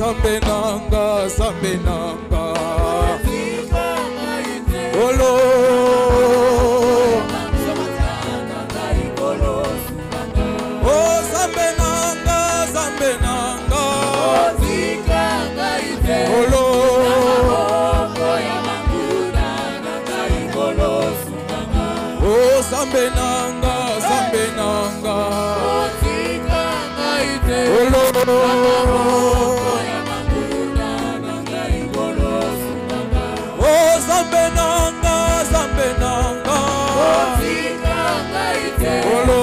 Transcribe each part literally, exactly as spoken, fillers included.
Zambe nanga, Zambe nanga. Olo. Oh Zambe nanga, Zambe nanga. Olo. Oh Zambe nanga, Zambe nanga. Olo. Oh Zambe nanga, Zambe nanga. Olo.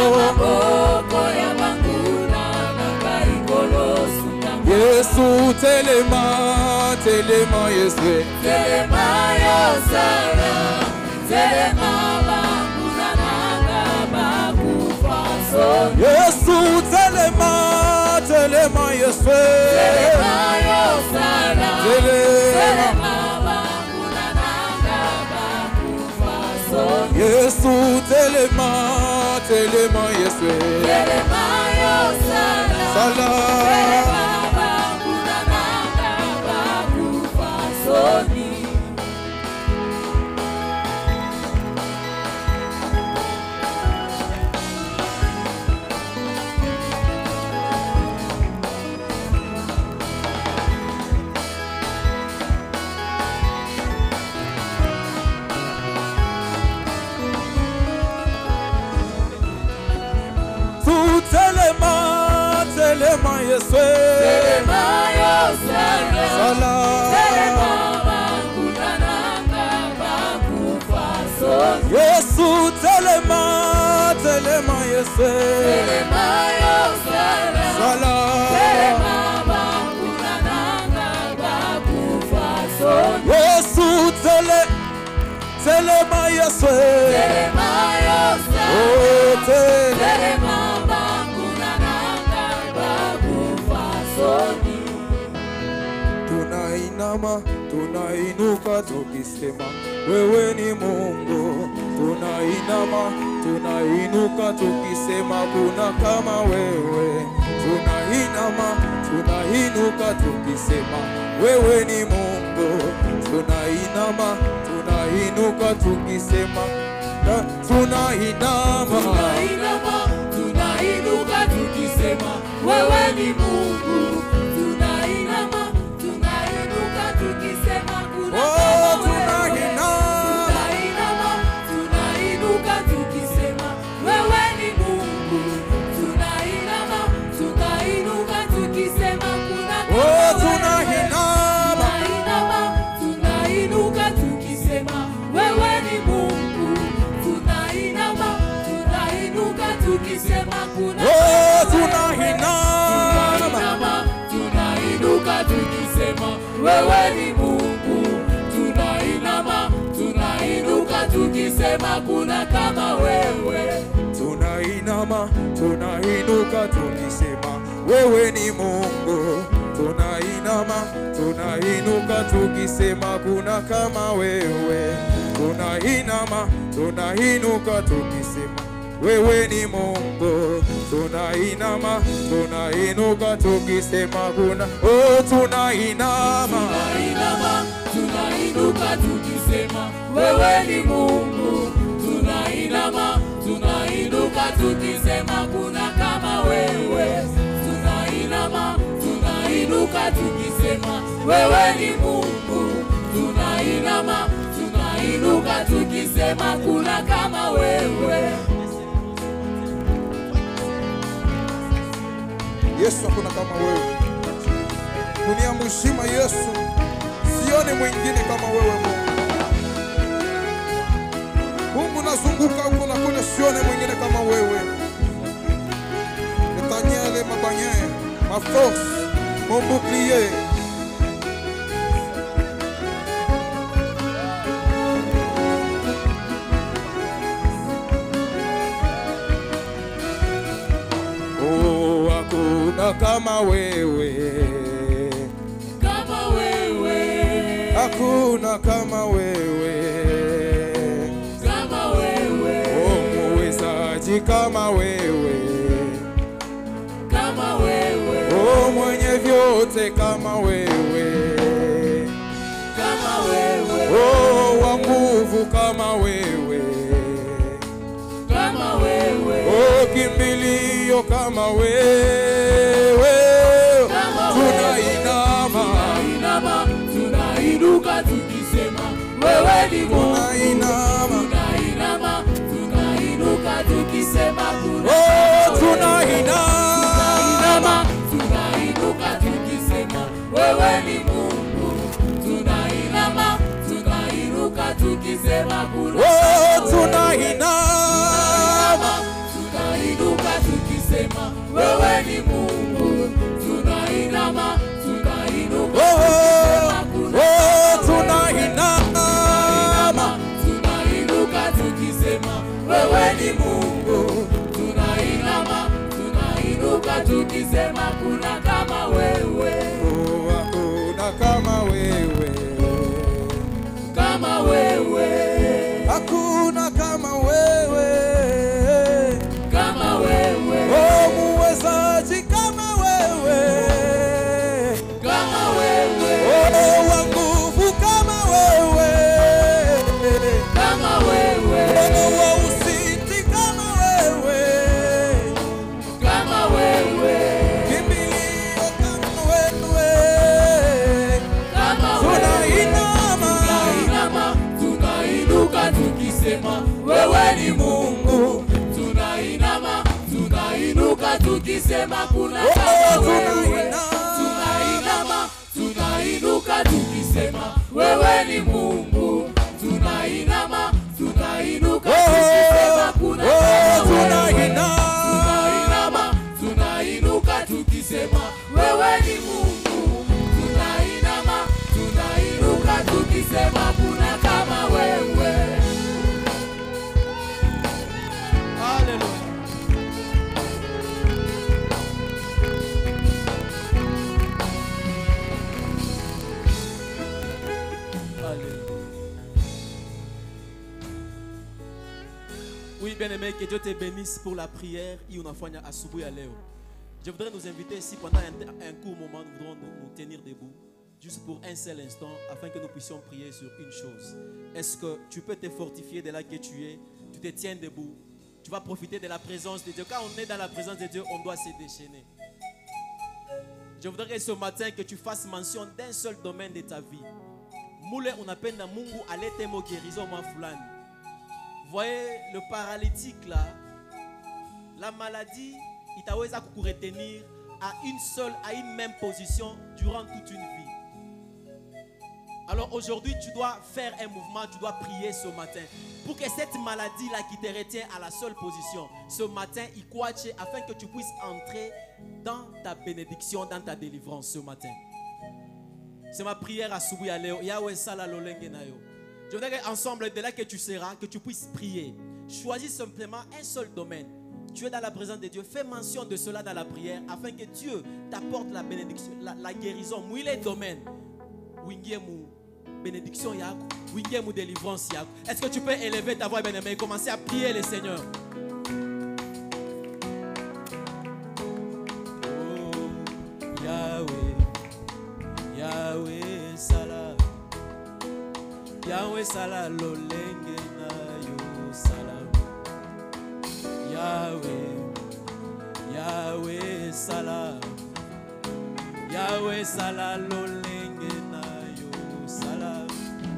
Yesu telema, telema Yesu. Telema yosara, telema bakuna nanga bakufa soni. Yesu telema, telema Yesu. Telema yosara, telema bakuna nanga bakufa soni. Yesu telema, telema Yesu. Telema yosara, Sala. telema bakuna nanga bakufa soni. Telema, telema Yesu. Telema yosara, Sala. telema bakuna nanga bakufa soni. Yesu telema, telema Yesu. Telema yosara, Sala. telema bakuna nanga bakufa soni. Yesu tele, telema Yesu. Telema yosara, Oh telema. telema bakuna nanga bakufa soni. Tunainama, tunainuka tukisema wewe ni Mungu. Tunainama, tunainuka tukisema kuna kama wewe. Tunainama, tunainuka tukisema wewe ni Mungu. Tunainama, tunainuka tukisema tunainama, Tunainama, tunainuka tukisema wewe ni Mungu. Tunainama, tunainuka tukisema kuna Oh, kama wewe. tunainama. Tunainama, tunainuka tukisema wewe ni Mungu. Tunainama, tunainuka tukisema kuna kama Oh, wewe. tunainama. Tunainama, tunainuka tukisema wewe ni Mungu. Tunainama, tunainuka tukisema kuna Oh, tunainama. Tunainama, tunainuka tukisema wewe ni Mungu. Tunainama, tunainuka tukisema kuna kama wewe. Tunainama, tunainuka tukisema wewe ni Mungu. Tunainama, tunainuka tukisema kuna kama wewe. Tunainama, tunainuka tukisema wewe ni Mungu. Tunainama, tunainuka tukisema kuna oh tunainama. Tunainama, tunainuka tukisema wewe ni Mungu. Tunainama, tunainuka tukisema kuna kama wewe. Tunainama, tunainuka tukisema wewe ni Mungu. Tunainama, tunainuka tukisema kuna kama wewe. Yesu hakuna kama wewe. Dunia mzima Yesu, sione mwingine kama wewe Mungu. Mungu nazunguka huko na kule, sione mwingine kama wewe. Etaniele mabanye, ma force, mon bouclier. Oh, hakuna kama wewe. Kama wewe. Hakuna kama wewe. Kama wewe. Oh, muwezaji kama wewe. Kama wewe. Oh, mwenye vyote wewe, kama wewe, kama wewe, oh, wa nguvu kama wewe, kama wewe, oh, kimbilio kama wewe, kama tunainama, tunainama, tunainuka tukisema wewe ni Mungu. tunainama, Tunainama, tunainuka tukisema kuna oh, kama wewe. tunainama, Tunainuka tukisema wewe ni Mungu. Tunainama, tunainuka tukisema kuna oh, kama wewe. tunainama, Tunainuka tukisema wewe ni Mungu. Tunainama, tunainuka tukisema kuna oh, kama wewe. tunainama, Tunainuka tukisema wewe ni Mungu. Tunainama, tunainuka tukisema kuna kama wewe, oh, hakuna kama wewe, kama wewe, hakuna kama wewe, kama wewe, oh, muwezaji kama wewe, kama wewe, oh, wa nguvu kama wewe, kama wewe, oh, wa usiti kama wewe, kama wewe, kimbilio kama wewe, kama wewe. tunainama, Tunainama, tunainuka tukisema wewe ni Mungu. Tunainama, tunainuka tukisema kuna kama wewe. Tunainama, tunainuka tukisema wewe ni Mungu. Tunainama, tunainuka tukisema kuna kama wewe. Tunainama, tunainuka tukisema wewe ni Mungu. Tunainama, tunainuka tukisema kuna kama wewe. Hallelujah. Oui, bien-aimé, que Dieu te bénisse pour la prière et unafanya asubuhi ya leo. Je voudrais nous inviter ici pendant un, un court moment, nous voudrons nous, nous tenir debout, juste pour un seul instant, afin que nous puissions prier sur une chose. Est-ce que tu peux te fortifier de là que tu es, tu te tiens debout, tu vas profiter de la présence de Dieu. Quand on est dans la présence de Dieu, on doit se déchaîner. Je voudrais ce matin que tu fasses mention d'un seul domaine de ta vie. Moule unapenda Mungu alete mo guérison ma fulani. Voyez le paralytique là, la maladie, il t'aweza kukuretenir à une seule, à une même position durant toute une vie. Alors aujourd'hui, tu dois faire un mouvement, tu dois prier ce matin pour que cette maladie là qui te retient à la seule position, ce matin, il quache afin que tu puisses entrer dans ta bénédiction, dans ta délivrance ce matin. C'est ma prière à Subu Aleo. Yahweh Sala Lolenge Nayo. Je voudrais qu'ensemble, de là que tu seras, que tu puisses prier. Choisis simplement un seul domaine. Tu es dans la présence de Dieu. Fais mention de cela dans la prière afin que Dieu t'apporte la bénédiction, la, la guérison. Où il est domaine. Wingiemu bénédiction yako. Wingiemu délivrance yako. Est-ce que tu peux élever ta voix, bien-aimé, et commencer à prier le Seigneur? Oh, Yahweh. Yahweh Salah. Yahweh Salah lolenge na yo salam. Yahweh, Yahweh Salah. Yahweh Salah lolenge na yo salam.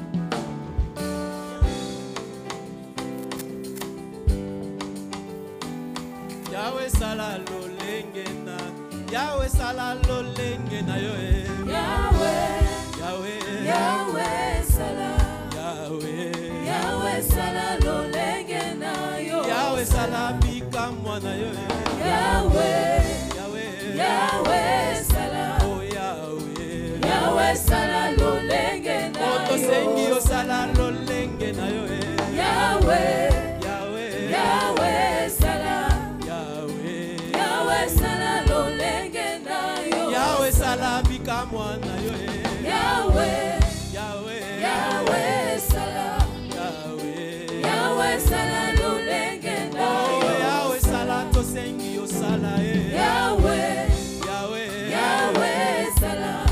Yahweh Salah lolenge na. Yahweh Salah lolenge na yo. Yahweh, Yahweh, Yahweh Salah. Yahweh, Yahweh Salah lolenge na yo. Yahweh Salah bika mwana yo. Yahweh, Yahweh, Yahweh Salah. oh Yahweh, Yahweh Salah lolenge na Oto yo. sengi yo Salah lolenge na yo. Yahweh, Yahweh, Yahweh Salah. Yahweh, Yahweh Salah lolenge na yo. Yahweh Salah bika mwana yo. Yahweh, Yahweh, Yahweh Salah. Yahweh, Yahweh Salah lolenge na oh yo. Yahweh Salah to sengi yo Salah. Yahweh, Yahweh, Yahweh Salah.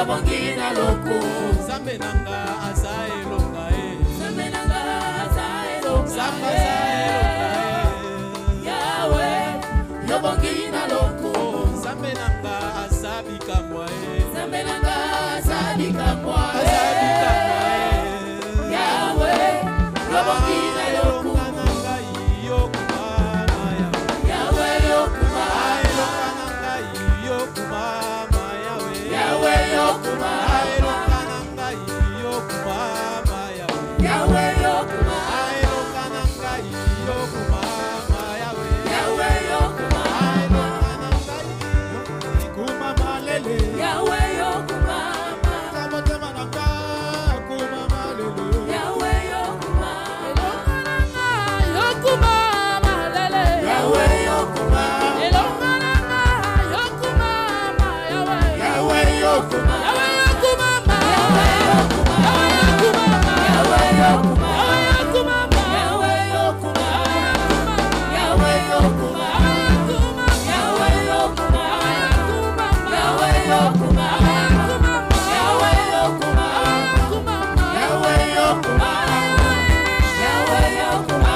Yobongi na loko. Zambe nanga aza elonga e. Zambe nanga aza elonga. Zamba aza elonga e. Yahweh, yobongi na loko. Zambe nanga aza bikamwa e. Zambe nanga aza bikamwa e. Aza bikamwa e. Yahweh, yobongi na loko. Elonga nanga yokuma ya. Yahweh yokuma. Elonga nanga yokuma ya. Yahweh yokuma. Elonga nanga yokuma ya. Yahweh yokuma. Elonga nanga yokuma ya. Yahweh yokuma. Elonga nanga yokuma malele. Yahweh yokuma. Sabotema nanga kuma malele. Yahweh yokuma. Elonga nanga yokuma malele. Yahweh yokuma. Elonga nanga yokuma ma Yahweh. Yahweh yokuma. Yahweh yokuma ma. Yahweh yokuma. Yahweh yokuma. Yahweh yokuma ma. Yahweh yokuma. Yahweh yokuma. Yahweh yokuma. Yahweh yokuma. Yahweh yokuma. Yahweh yokuma. Yahweh yokuma.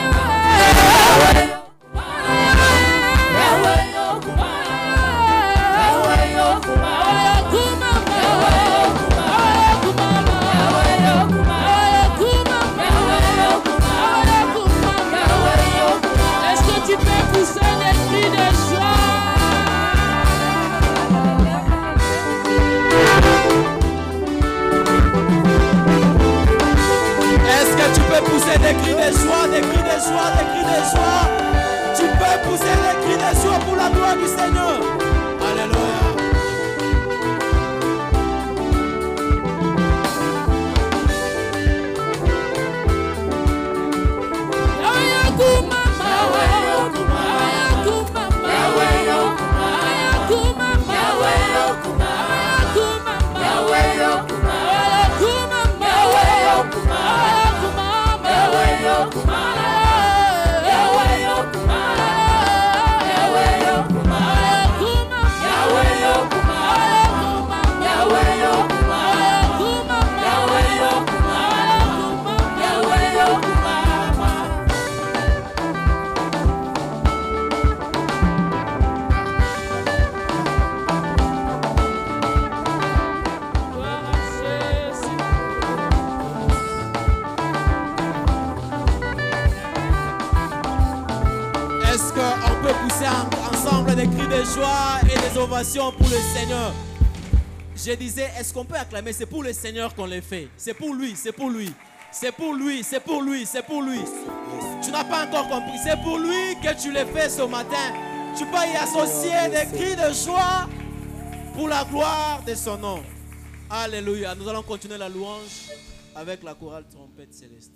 Yahweh yokuma. Yahweh yokuma. Est-ce que tu peux pousser des cris de joie? Est-ce que tu peux pousser des cris de joie, des cris de joie, des cris de joie? Tu peux pousser des cris de joie pour la gloire du Seigneur. Alléluia. Est-ce qu'on peut pousser ensemble des cris de joie et des ovations pour le Seigneur? Je disais, est-ce qu'on peut acclamer? C'est pour le Seigneur qu'on les fait. C'est pour lui, c'est pour lui. C'est pour lui, c'est pour lui, c'est pour lui. Tu n'as pas encore compris. C'est pour lui que tu les fais ce matin. Tu peux y associer des cris de joie pour la gloire de son nom. Alléluia. Nous allons continuer la louange avec la chorale trompette céleste.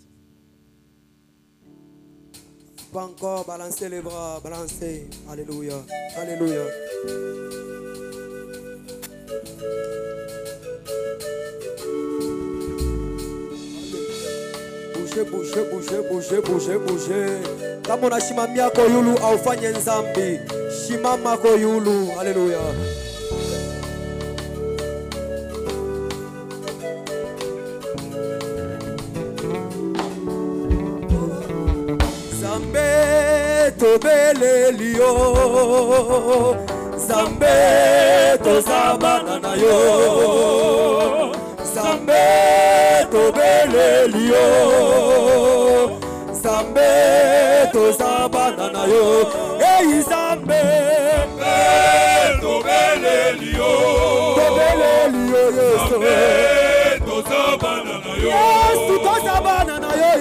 Pas encore, balancez les bras, balancez. Alléluia, alléluia. Bouge, bouge, bouge, bouge, bouge, bouge. Kama na shimamia yako yulu aufanye nzambi. Shimama ko yulu. Alléluia. Zambe tobele liyo, Zambe tozabana na yo, Zambe tobele liyo, Zambe tozabana na yo, hey Zambe tobele liyo, tobele liyo Yesu, Zambe tozabana na yo, Yesu tozabana na yo,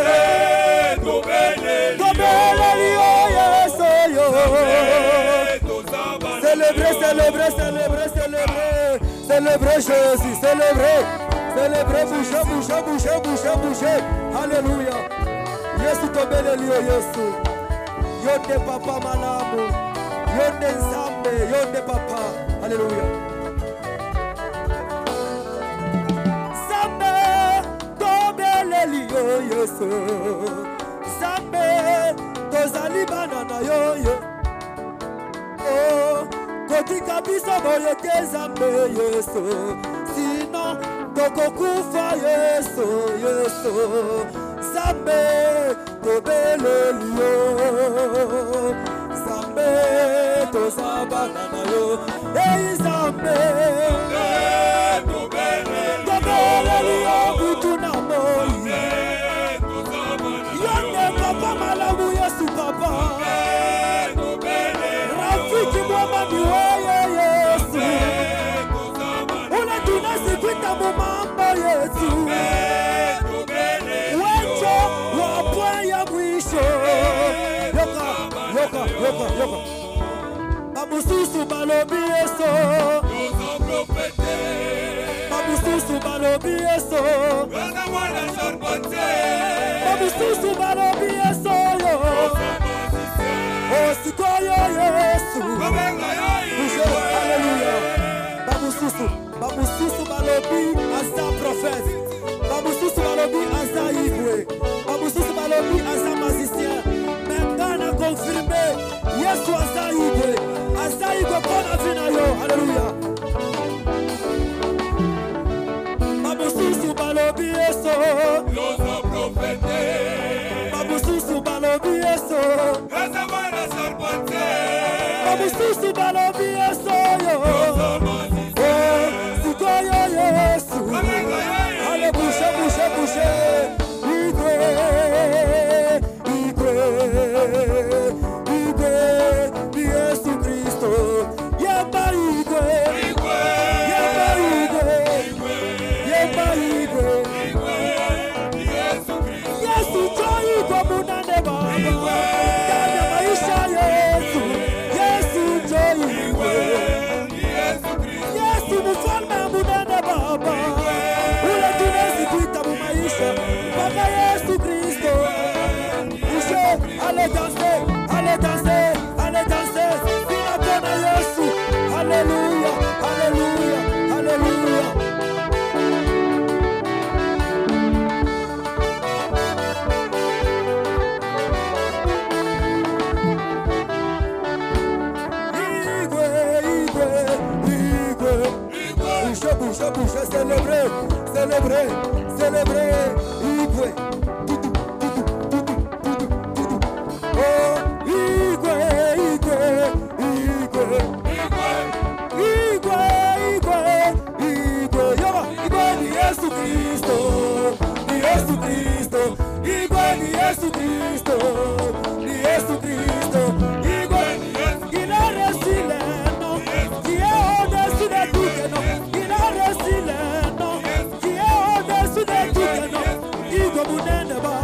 célébrez, célébrez, célébrez, célébrez, célébrez Jésus, célébrez, célébrez, bougez, bougez, bougez, bougez, bougez, alléluia. Yesu tobele liyo Yesu, yonde papa malamu, yonde nzambe, yonde papa, alléluia. Zambe tobele liyo Yesu, Zambe tozali bana na yo yo. Oh, tokotika biso boye te Nzambe Yesu sino tokokufa Yesu Yesu Nzambe tobeleli yo Nzambe tozabana na yo Ei Nzambe tobeleli yo butu na moi yo nde papa malamu Yesu papa rafiki mwema ni wewe Yesu unatuna sikuita mumambo Yesu wecho wapwe ya mwisho yoka yoka yoka yoka babususu balobi Yesu babususu balobi Yesu babususu balobi Yesu yo Osikoyo Yesu Alléluia Babususu Babususu balobi asa prophète Babususu balobi asa igwe Babususu balobi asa magicien Maintenant on a confirmé Yesu asa igwe Asa igwe kona vina yo Alléluia Babususu balobi Yesu Yoso prophète Babususu balobi Yesu Babususu balobi Yesu yo Oh, sikoyo Yesu Allez bouche, bouche, bouche Igwe, Igwe, Igwe Yesu Kristo Yemba Igwe Yemba Igwe Yemba Igwe Yesu joyi kwa munane baba Dada maisha Yesu Yesu joyi Yesu mufalme munane baba Ule tunezi kuita mu maisha Baba Yesu Kristo Ushe, allez danser, allez danser, allez danser Sina kona Yesu Alléluia, Alléluia, Alléluia Bouche, bouche, bouche, célébrer, célébrer, célébrer, Igwe, tutu, tutu, tutu, tutu, tutu. Oh, Igwe, Igwe, Igwe, Igwe, Igwe, Igwe, Yoba, Igwe ni Yesu Kristo, ni Yesu Kristo, Igwe ni Yesu Kristo, ni Yesu Kristo, Igwe, il a reçu les noms, qui est au-dessus de tout les noms. Il a reçu les noms, qui est au-dessus de tout les noms. Igwe munene ba.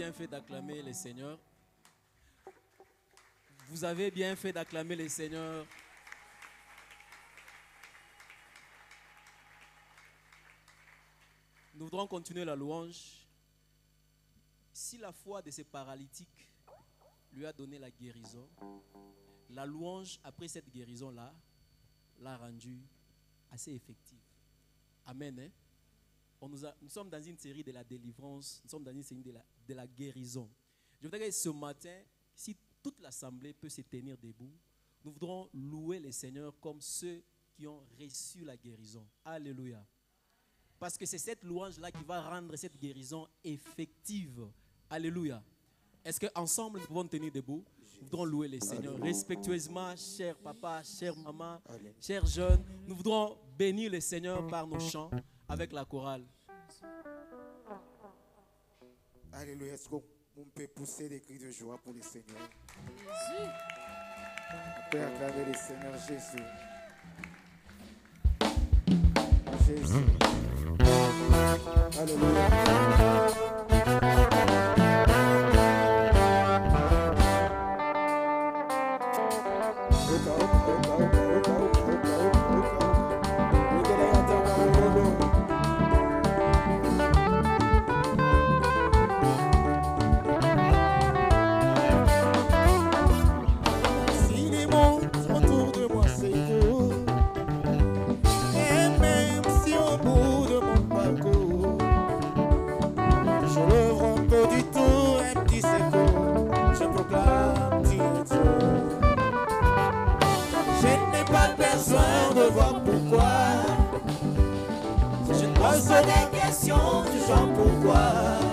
bien fait d'acclamer les seigneurs. Vous avez bien fait d'acclamer les seigneurs. Nous voudrons continuer la louange. Si la foi de ces paralytiques lui a donné la guérison, la louange après cette guérison-là l'a rendue assez effective. Amen. Hein? On nous, a, nous sommes dans une série de la délivrance, nous sommes dans une série de la, de la guérison. Je voudrais que ce matin, si toute l'assemblée peut se tenir debout, nous voudrons louer les seigneurs comme ceux qui ont reçu la guérison. Alléluia. Parce que c'est cette louange-là qui va rendre cette guérison effective. Alléluia. Est-ce qu'ensemble nous pouvons nous tenir debout? Nous voudrons louer les seigneurs respectueusement, cher papa, chère maman, chers jeunes. Nous voudrons bénir les seigneurs par nos chants avec la chorale. Alléluia. Est-ce qu'on peut pousser des cris de joie pour les seigneurs? On peut acclamer les seigneurs Jésus. Jésus. Alléluia. Si les mondes autour de moi s'écoulent, et même si au bout de mon parcours je le rends pas du tout un petit secours, je proclame Dieu Dieu. Je n'ai pas besoin de voir pourquoi. Je ne pose pas des questions du genre pourquoi.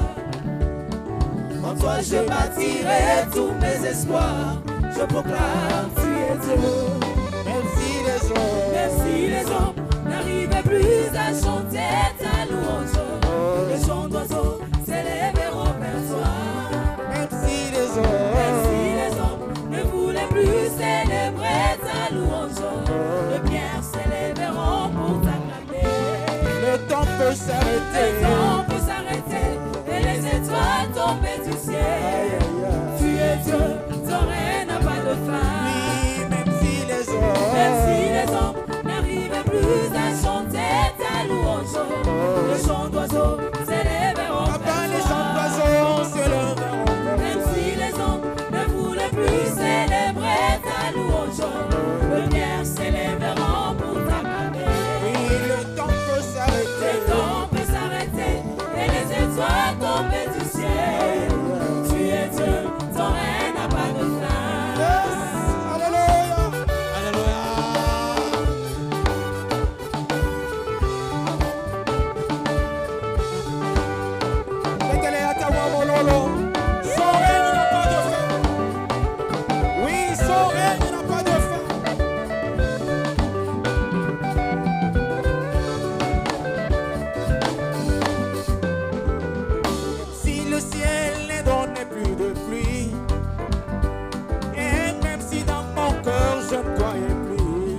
En toi je bâtirai tous mes espoirs. Je proclame tu es Dieu. Même si les hommes, Même si les hommes n'arrivaient plus à chanter ta louange, les chants d'oiseaux s'élèveront vers toi. même si les Même hommes, si les hommes ne voulaient plus célébrer ta louange, les pierres s'élèveront pour t'acclamer. le temps peut Le s'arrêter. temps peut s'arrêter et les étoiles tomber du ciel. Tu es Dieu, ton règne n'a pas de fin. Oui, même si les Même hommes, si les hommes n'arrivaient plus à chanter ta louange, les chants d'oiseaux s'élèveront papa, les vers chants toi. d'oiseaux se leveront vers Même toi. si les hommes ne voulaient plus célébrer ta louange, les pierres s'élèveront pour t'acclamer. Oui, le temps peut Le s'arrêter. temps peut s'arrêter et les étoiles tomber du ciel. Tu es Dieu, ton règne n'a pas de fin. Yes, alléluia. Alléluia. Mettez-les à ta voix, mon lolo. Son règne n'a pas de fin. Oui, son règne n'a pas de fin. Si le ciel ne donnait plus de pluie, et même si dans mon cœur je ne croyais plus,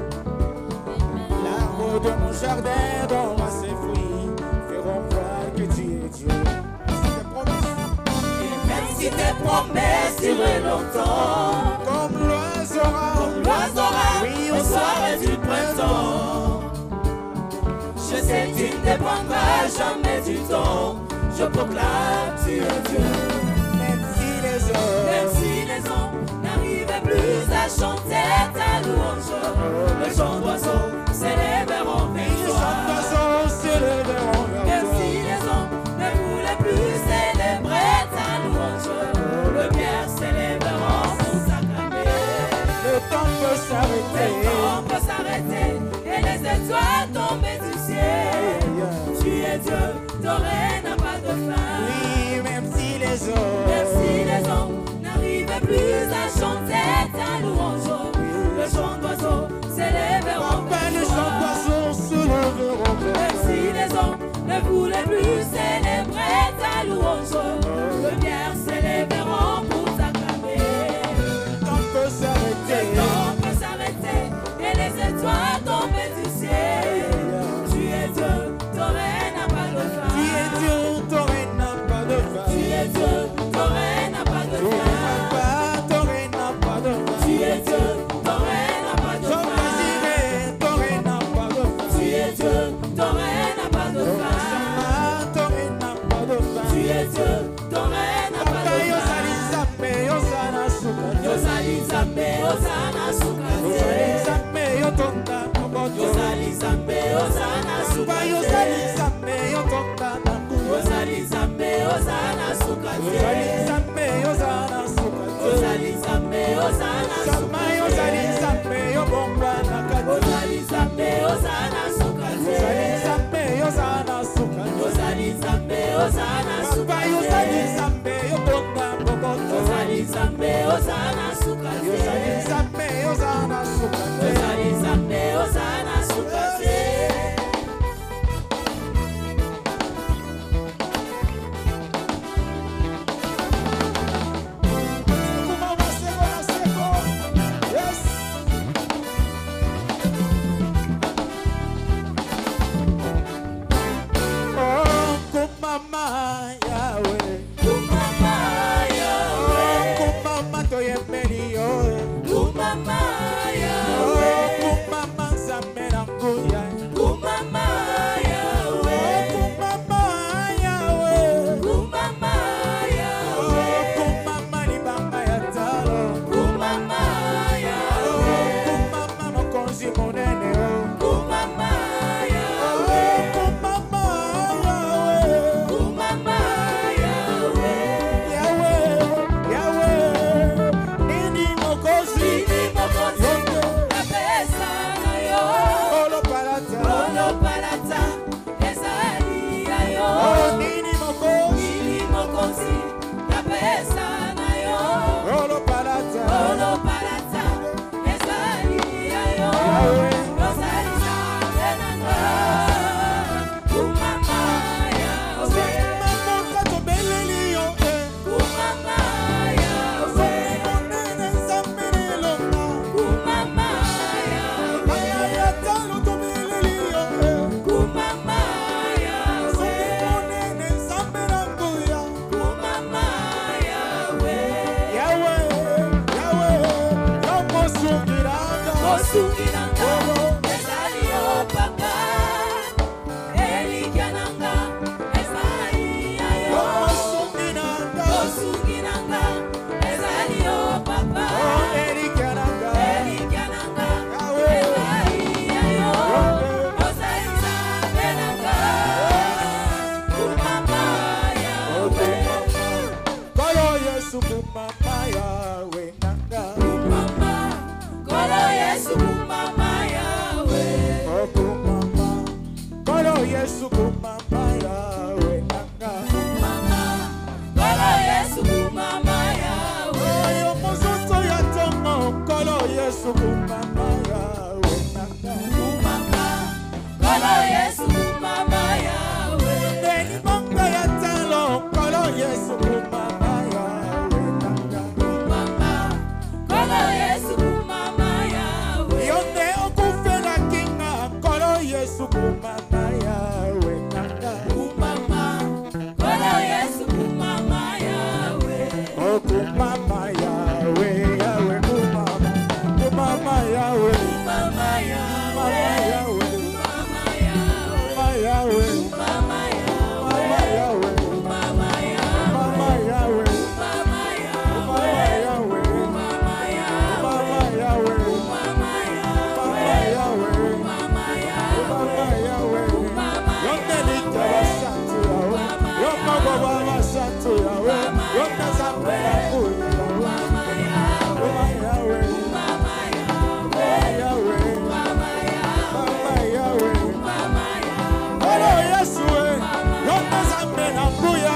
l'arbre de mon jardin donnera ses fruits, feront voir que tu es Dieu. C'était promis. Même si tes promesses durent longtemps, Comme l'oiseau rare, l'oiseau rare oui, au soir du printemps. Je sais que tu ne dépendras jamais du temps. Je proclame, tu es Dieu. même si les Même hommes, si les hommes n'arrivaient plus à chanter ta louange, les chants d'oiseaux s'élèveront vers les toi. chants d'oiseaux se leveront vers Même toi. si les hommes ne voulaient plus célébrer ta louange, les pierres s'élèveront pour t'acclamer. Le temps peut Le s'arrêter. temps peut s'arrêter et les étoiles tomber du ciel. Tu es Dieu, ton règne n'a pas de fin. Oui, même si les hommes, Même si les hommes n'arrivaient plus à chanter ta louange, le chant d'oiseaux s'élèveront papa, les vers chants toi. d'oiseaux se leveront vers Même toi. si les hommes ne voulaient plus célébrer ta louange, les pierres s'élèveront pour t'acclamer. Le temps peut s'arrêter. Le temps peut s'arrêter et les étoiles tomber du ciel. Tu es Dieu, ton règne n'a pas de fin. Tu es Dieu, ton règne n'a pas de fin. Tu es Dieu, ozana suka Papa yozali nzambe yotonga na nguya ozali nzambe ozana suka ozali nzambe yozana suka ozali nzambe ozana Sama yozali nzambe yobongwa na kati ozali nzambe ozana suka ozali nzambe yozana suka ozali nzambe ozana suka Papa yozali nzambe yotonga bokoto ozali nzambe ozana suka yozali nzambe yozana suka ozali nzambe ozana suka Kumama seko na seko yes Oh kumama yawe kumama yawe Oh kumama toyembeli yo kumama yawe Oh kumama nzambe na nguya kumama yawe Oh kumama yawe kumama yawe Oh kumama libanga ya talo kumama yawe Oh kumama mokonzi monene oh kumama yawe Oh kumama yawe kumama yawe Yawe Yawe nini mokonzi Nini mokonzi Yote napesa na yo Olo palata Olo palata ezali ya yo Oh nini mokonzi Nini mokonzi napesa na yo Olo palata Olo palata ezali ya yo Yawe Ozali nzambe na nga kumama yawe Mamoka tobeleli yo eh kumama yawe Monene nzambe nelonga kumama yawe Aya ya talo tobeleli yo eh kumama yawe Monene nzambe na nguya kumama yawe Yawe Yawe Yo mosungiranga osungilanga ezali yo papa elikya nanga ezali ya Yo yo mosungiranga osungilanga ezali yo papa Oh erikananga elikya nanga Yawe ezali ya yo ozali nzambe nanga kumama yawe Kolo Yesu kumama yawe nanga kumama kolo yesu kumama yawe Oh kumama Kolo Yesu kumama yawe nanga Mama, kolo Yesu kumama yawe. Oyo mozoto ya tongo Kolo Yesu kumama yawe nanga Kumama, kolo Yesu kumama yawe. Ndeni monga ya talo Kolo Yesu kumama yawe nanga Kumama, kolo Yesu kumama yawe. Yonde okufela kinga Kolo Yesu kumama yawe nanga Kumama, kolo Yesu kumama yawe. Oh kumama yawe yawe kumama Kumama yawe Kumama Mama yawe. yawe Kumama yawe. Mama yawe Kumama Mama yawe. yawe Kumama yawe. Mama yawe Kumama Mama yawe. yawe Kumama yawe. Mama yawe Kumama Mama yawe. yawe Mama Mama yawe. yawe Yonde lita basatu yawe Yonde baba basatu yawe Yonde zambe na kuya yawe Mama yawe Mama yawe Mama yawe Kolo Yesu we Yonde zambe na kuya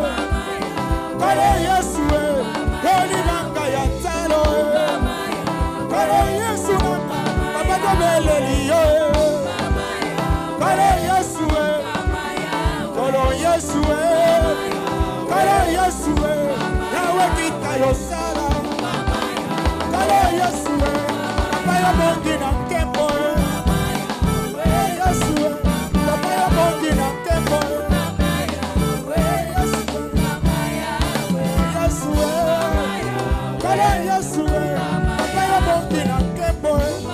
Kolo Yesu we Yoni banga ya talo Kolo Yesu nanga Baba dobeleli yo Kolo Yesu we Kolo Yesu we Kolo Yesu we Yawe kita yo sala Kolo Yesu we Papa yo bongi na nkembo Yesu we Papa yo bongi na nkembo Yesu we Kolo Yesu we Papa yo bongi na nkembo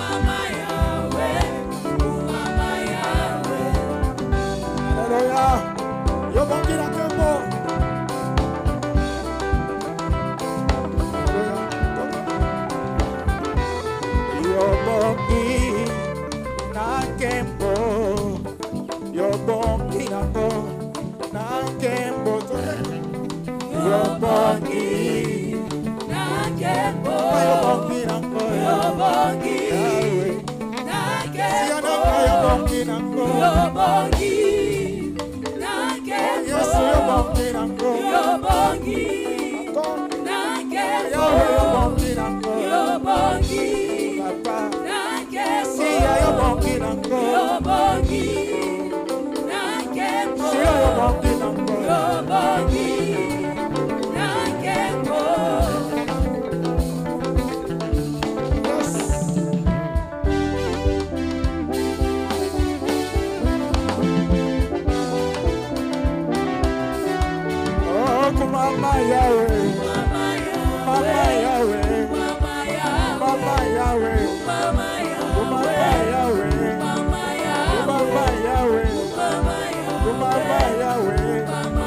Hallelujah Yo bongi na nkembo Yo bongi Nakembo, Yobongi, Nakembo, Yobongi nango, Yobongi, Nakembo, Nakembo, Yobongi nango, Yobongi, Nakembo, Yesu Yobongi nango, Yobongi, Nakembo, Yobongi nango, Yobongi, Papa, Nakembo, Siya Yobongi nango, Yobongi, Nakembo, Siya Yobongi nango, Yobongi, Nakembo. Mama Yahweh, Mama Yahweh, Mama Mama Yahweh, Mama Mama Yahweh, Mama Mama Yahweh, Mama Mama Yahweh. Mama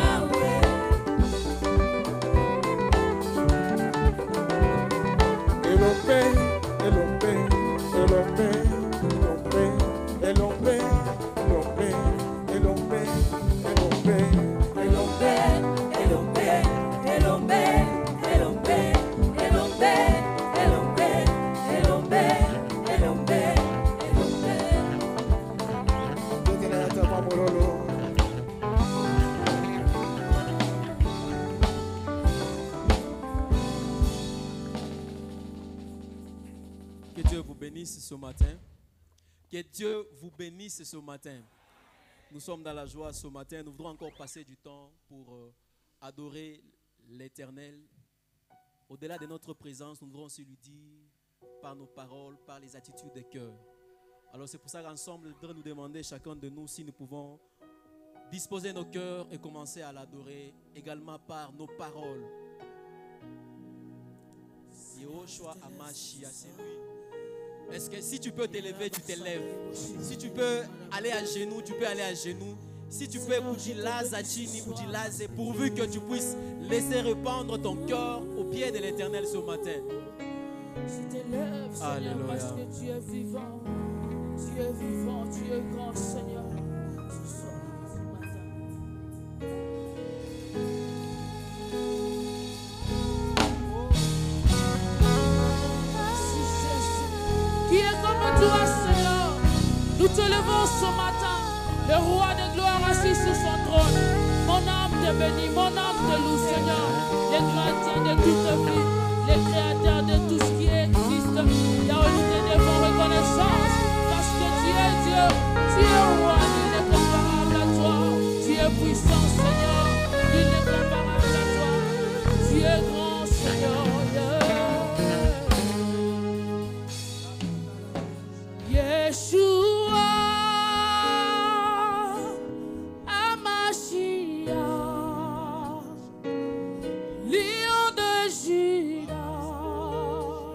Elombe, Elombe, Elombe, Elombe, Elombe, Elombe, Elombe, Elombe, Elombe. Elombe, Elombe, Elombe, Elombe, Elombe, Elombe, Elombe, Elombe. Yote na yata mamololo. Que Dieu vous bénisse ce matin. Que Dieu vous bénisse ce matin. Nous sommes dans la joie ce matin. Nous voudrons encore passer du temps pour euh, adorer l'Éternel. Au-delà de notre présence, nous voudrons aussi lui dire par nos paroles, par les attitudes de cœur. Alors c'est pour ça qu'ensemble, nous voudrons nous demander chacun de nous si nous pouvons disposer nos cœurs et commencer à l'adorer également par nos paroles. Yehoshua Amashia, c'est lui. Est-ce que si tu peux t'élever, tu t'élèves. Si tu peux aller à genoux, tu peux aller à genoux. Si tu peux Ujilaza-chini, Ujilaze, pourvu que tu puisses laisser répandre ton cœur au pied de l'Éternel ce matin. Je t'élève, Seigneur, Alléluia. parce que tu es vivant. Tu es vivant, tu es grand, Seigneur. Ce soir, ce matin. Merci, Jésus. Qui est comme toi, Seigneur? Nous te levons ce matin. Le roi de gloire assis sur son trône. Mon âme te bénit, mon âme te loue, Seigneur. Les gardiens de toute vie, les créateurs de tout ce qui existe. Yahweh, nous te devons reconnaissance parce que tu es Dieu, tu es roi, nul n'est comparable à toi. Tu es puissant, Seigneur, nul n'est comparable à toi. Tu es grand, Seigneur. Yeah. Yeshua. Lion de Juda,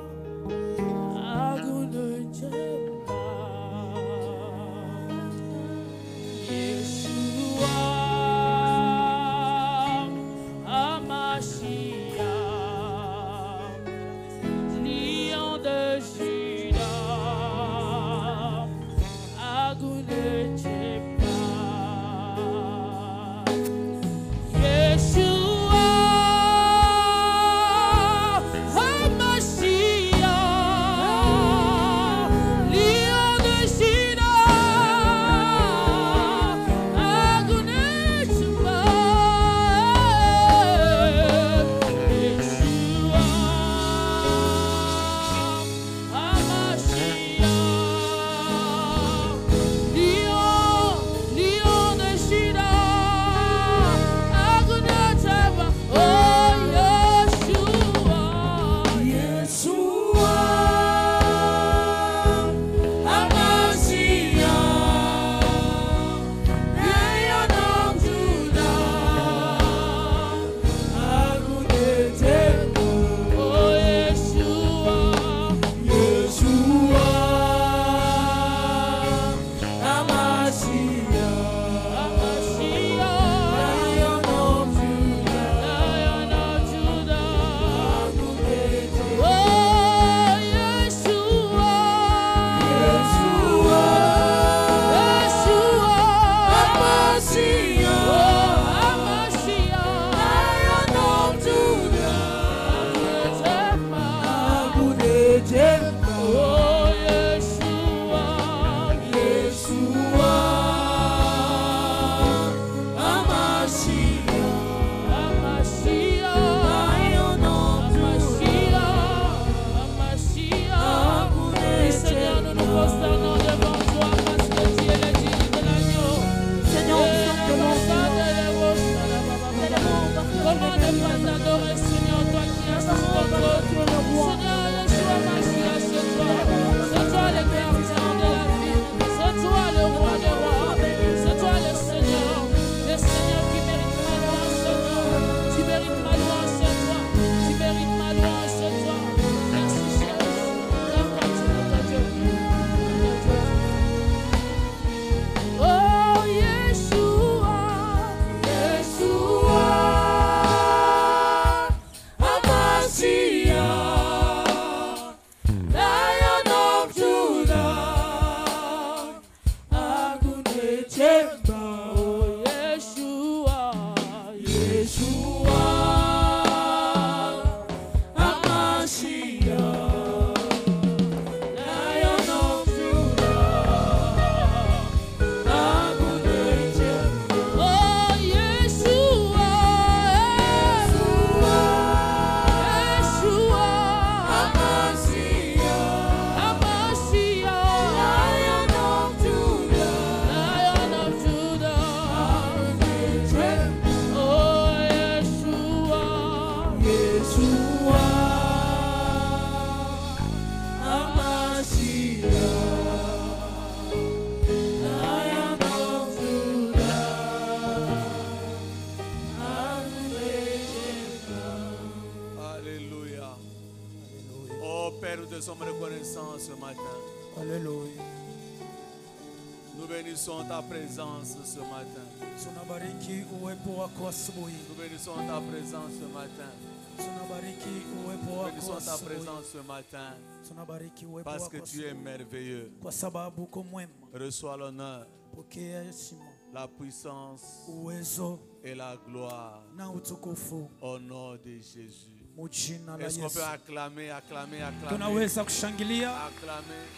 ce matin. Alléluia. Nous bénissons ta présence ce matin. Tunabariki uwepo wako asubuhi. Nous bénissons ta présence ce matin. Tunabariki uwepo Nous wako bénissons ta asubuhi. présence ce matin. Tunabariki uwepo Parce wako que tu es asubuhi. merveilleux. Kwa sababu uko mwema. Reçois l'honneur, Pokea heshima, la puissance uwezo et la gloire na utukufu au nom de Jésus. mu jina la Est-ce qu'on Yesu. peut acclamer, acclamer, acclamer, Tunaweza kushangilia, acclamer,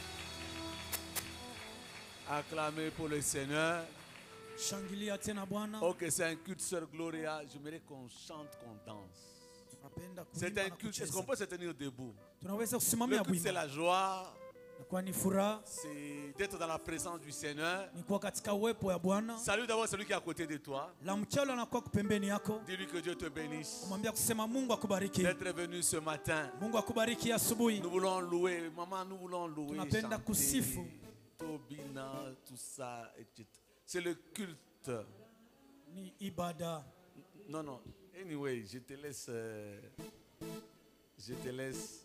acclamer pour le Seigneur. shangilia tena Bwana. Ok, c'est un culte, Sœur Gloria. J'aimerais qu'on chante, qu'on danse. Tunapenda C'est kuimba un na culte. Est-ce qu'on kucheza. peut se tenir debout? Tunaweza Le kusimamia culte, c'est bwimba. la joie. Kwa ni furaha C'est d'être dans la présence du Seigneur. ni kuwa katika uwepo ya Bwana. Salut d'abord celui qui est à côté de toi. La mchalo anakuwa pembeni yako. Dis-lui que Dieu te bénisse. Mwambia kusema Mungu akubariki. D'être venu ce matin. Mungu akubariki asubuhi. Nous voulons louer. Maman, nous voulons louer. Tunapenda Chanter. kusifu. Tobina, tout ça, et cetera. C'est le culte. Ni ibada. Non, non. Anyway, je te laisse. euh, je te laisse.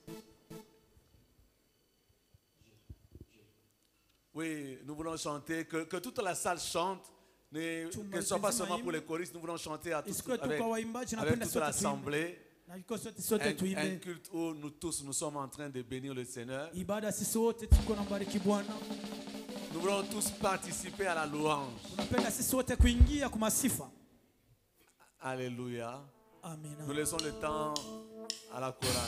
Oui, nous voulons chanter. Que, que toute la salle chante. Ne, que ce ne soit pas seulement pour les choristes. Nous voulons chanter à tous, Isikuwe tu avec, kwa waimbaji, avec napenda toute sote tuimbe. l'assemblée. Na yuko sote sote Un, un tuimbe. culte où nous tous nous sommes en train de bénir le Seigneur. Ibada sisi wote tuko na mbariki Bwana. Nous voulons tous participer à la louange. Tunapenda sisi wote kuingia kwa masifa. Alléluia. Amina. Nous laissons le temps à la chorale.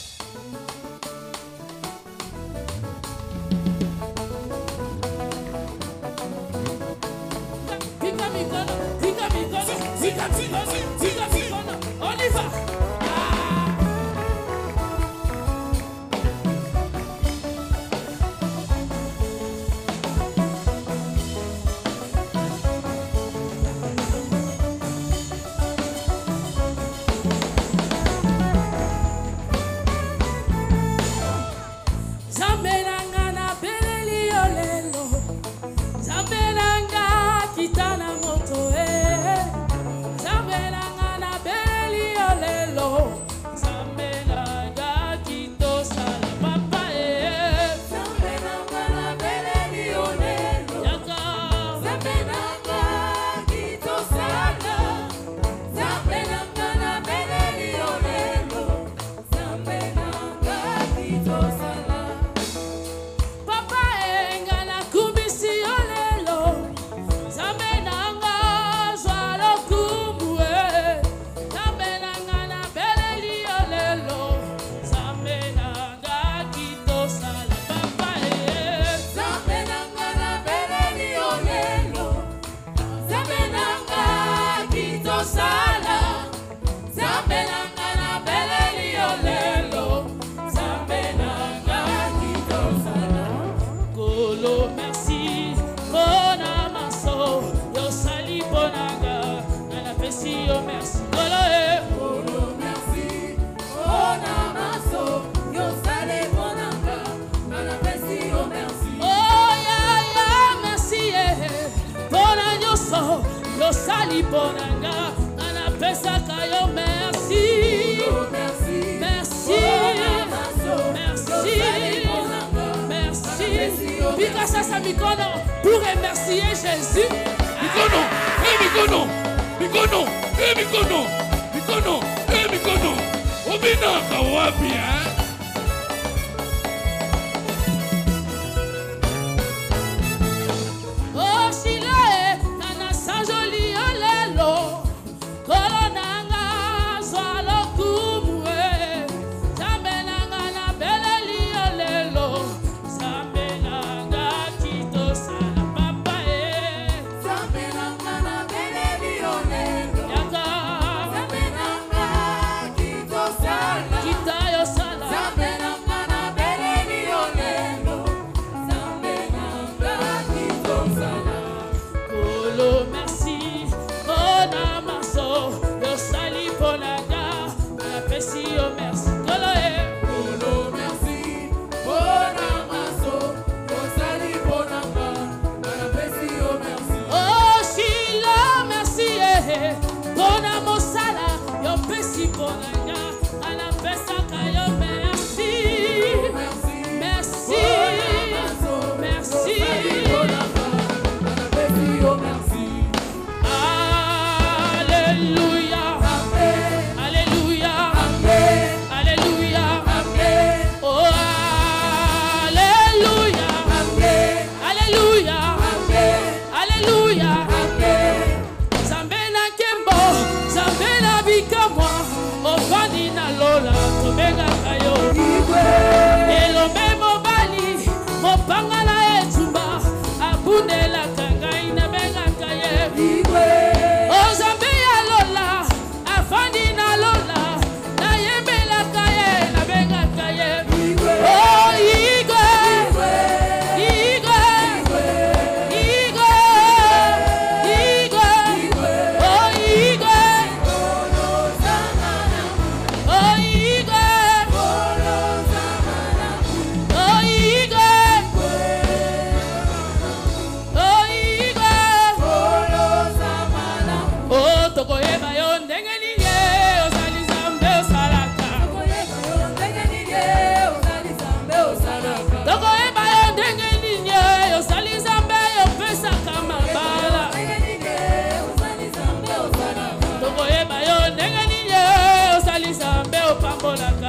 Piga mikono, piga mikono, piga mikono, piga mikono. On y va. Zambelanga na beleli olelo, Zambelanga kitana moto eh, Zambelanga na beleli olelo, Zambelanga kito sala papa eh, Zambelanga na beleli olelo, Yaka Zambelanga kito sala, Zambelanga na beleli olelo, Zambelanga kito sala. Papa enga na kubisi olelo, Zamenanga zwalo kumwe, Zamenanga na beleli olelo, Zamenanga kito sala papa eh, Zamenanga na beleli olelo, Zamenanga kito sala, Zamenanga na beleli olelo, Zamenanga kito sala. Kolo merci bona maso yo sali bonanga na pesi yo merci kolo eh kolo merci bona maso yo sali bonanga na pesi yo merci oh ya ya merci eh bona nyoso yo sali bonanga na pesa kayo merci merci merci merci merci Pica sasa mikono pour remercier Jésus. Mikono, eh mikono, mikono, eh mikono, mikono, eh mikono. Obina kawapi eh? Oh Shiloh, kana sanjoli olelo, kolonanga zwalo kumwe, Zambelanga na beleli olelo, Zambelanga kito sala papa eh, Zambelanga na beleli olelo, Yaka Zambelanga kito sala, kita yo sala. tokoyeba yo ndenge nini osali nzambe opesaka mabala tokoyeba yo ndenge nini osali nzambe opambolaka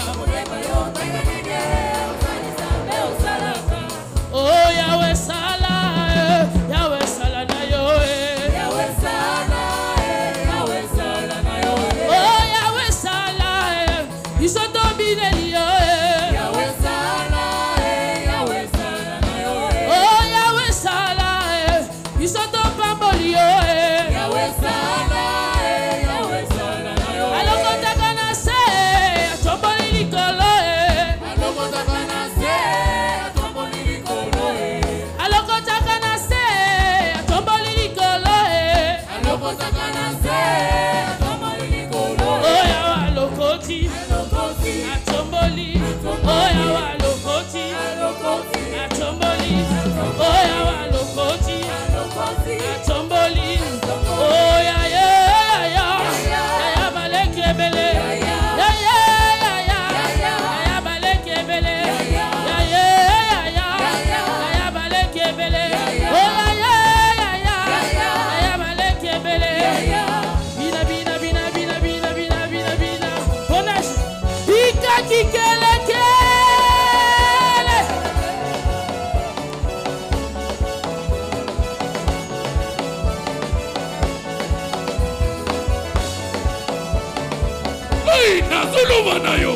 oh Yahweh sala Yahweh sala na yo Yahweh sala Yahweh sala na yo oh Yahweh sala isoto bineli yo Yahweh sala Yahweh sala na yo oh Yahweh sala isoto pamboli yo Yahweh sala Yahweh sala na yo alokota kana se atomboli likolo alokota kana se atomboli likolo alokota kana se atomboli likolo alokota kana se atomboli likolo oh Yahweh alokoti atomboli oh Yahweh alokoti atomboli oh Yahweh alokoti atomboli oh ya ya ya ya baleke bele ya ya ya ya ya baleke bele ya ya ya ya baleke bele oh ya ya ya ya baleke bele bina bina bina bina bina bina bina bina bonash bika kikele kele Nazuluba na yo.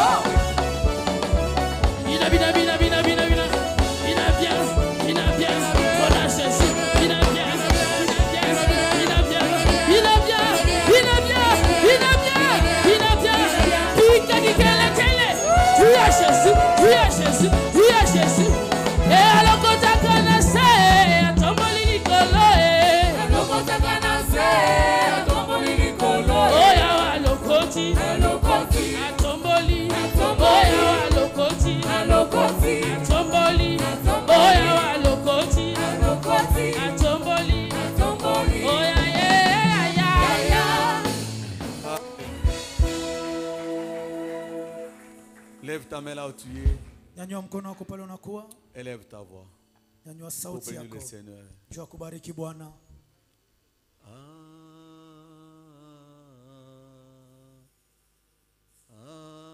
Bina bina bina bina bina bina bina bien bina bien pour la chaise bina bien bina bien bina bien bina bien bina bien bina bien bina bien bika kikele kele tu ya Jésus tu ya Jésus tu ya Jésus et alokota kana se atomboli likolo e alokota kana se atomboli likolo oh ya alokoti alokoti atomboli oh ya alokoti alokoti atomboli oh ya alokoti alokoti atomboli atomboli oh ya ya ya ya Lève ta main là où tu es. Nyanyua mkono wako pale unakuwa. Élève ta voix. Nyanyua Pour sauti bénir yako. le Seigneur. Jua kubariki Bwana. Ah, ah,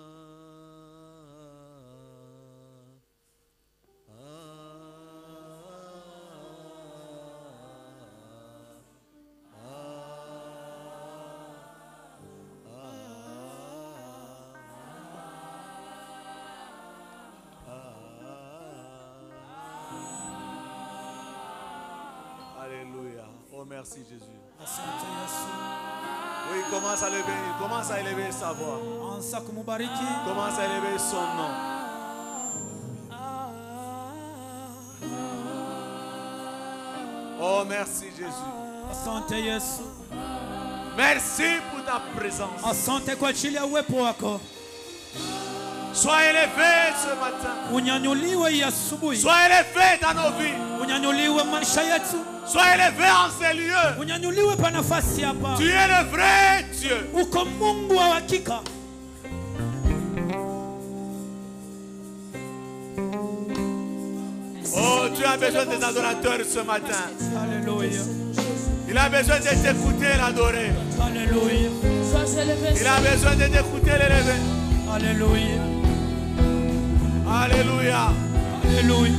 Alléluia. Oh merci Jésus. Asante Yesu. Oui, commence à lever, commence à élever sa voix. Anza kumubariki. Commence à élever son nom. Oh merci Jésus. Asante Yesu. Merci pour ta présence. Asante kwa ajili ya uwepo wako. Sois élevé ce matin. Unyanyuliwe hii asubuhi. Sois élevé dans nos vies. Unyanyuliwe maisha yetu. Sois élevé en ces lieux. Unyanyuliwe pa nafasi hapa. Tu es le vrai Dieu. Uko Mungu wa hakika. Oh, tu as besoin des adorateurs ce matin. Alléluia. Il a besoin de t'écouter, l'adorer. Alléluia. sois élevé Il a besoin de t'écouter, l'élever. Alléluia. Alléluia. Alléluia.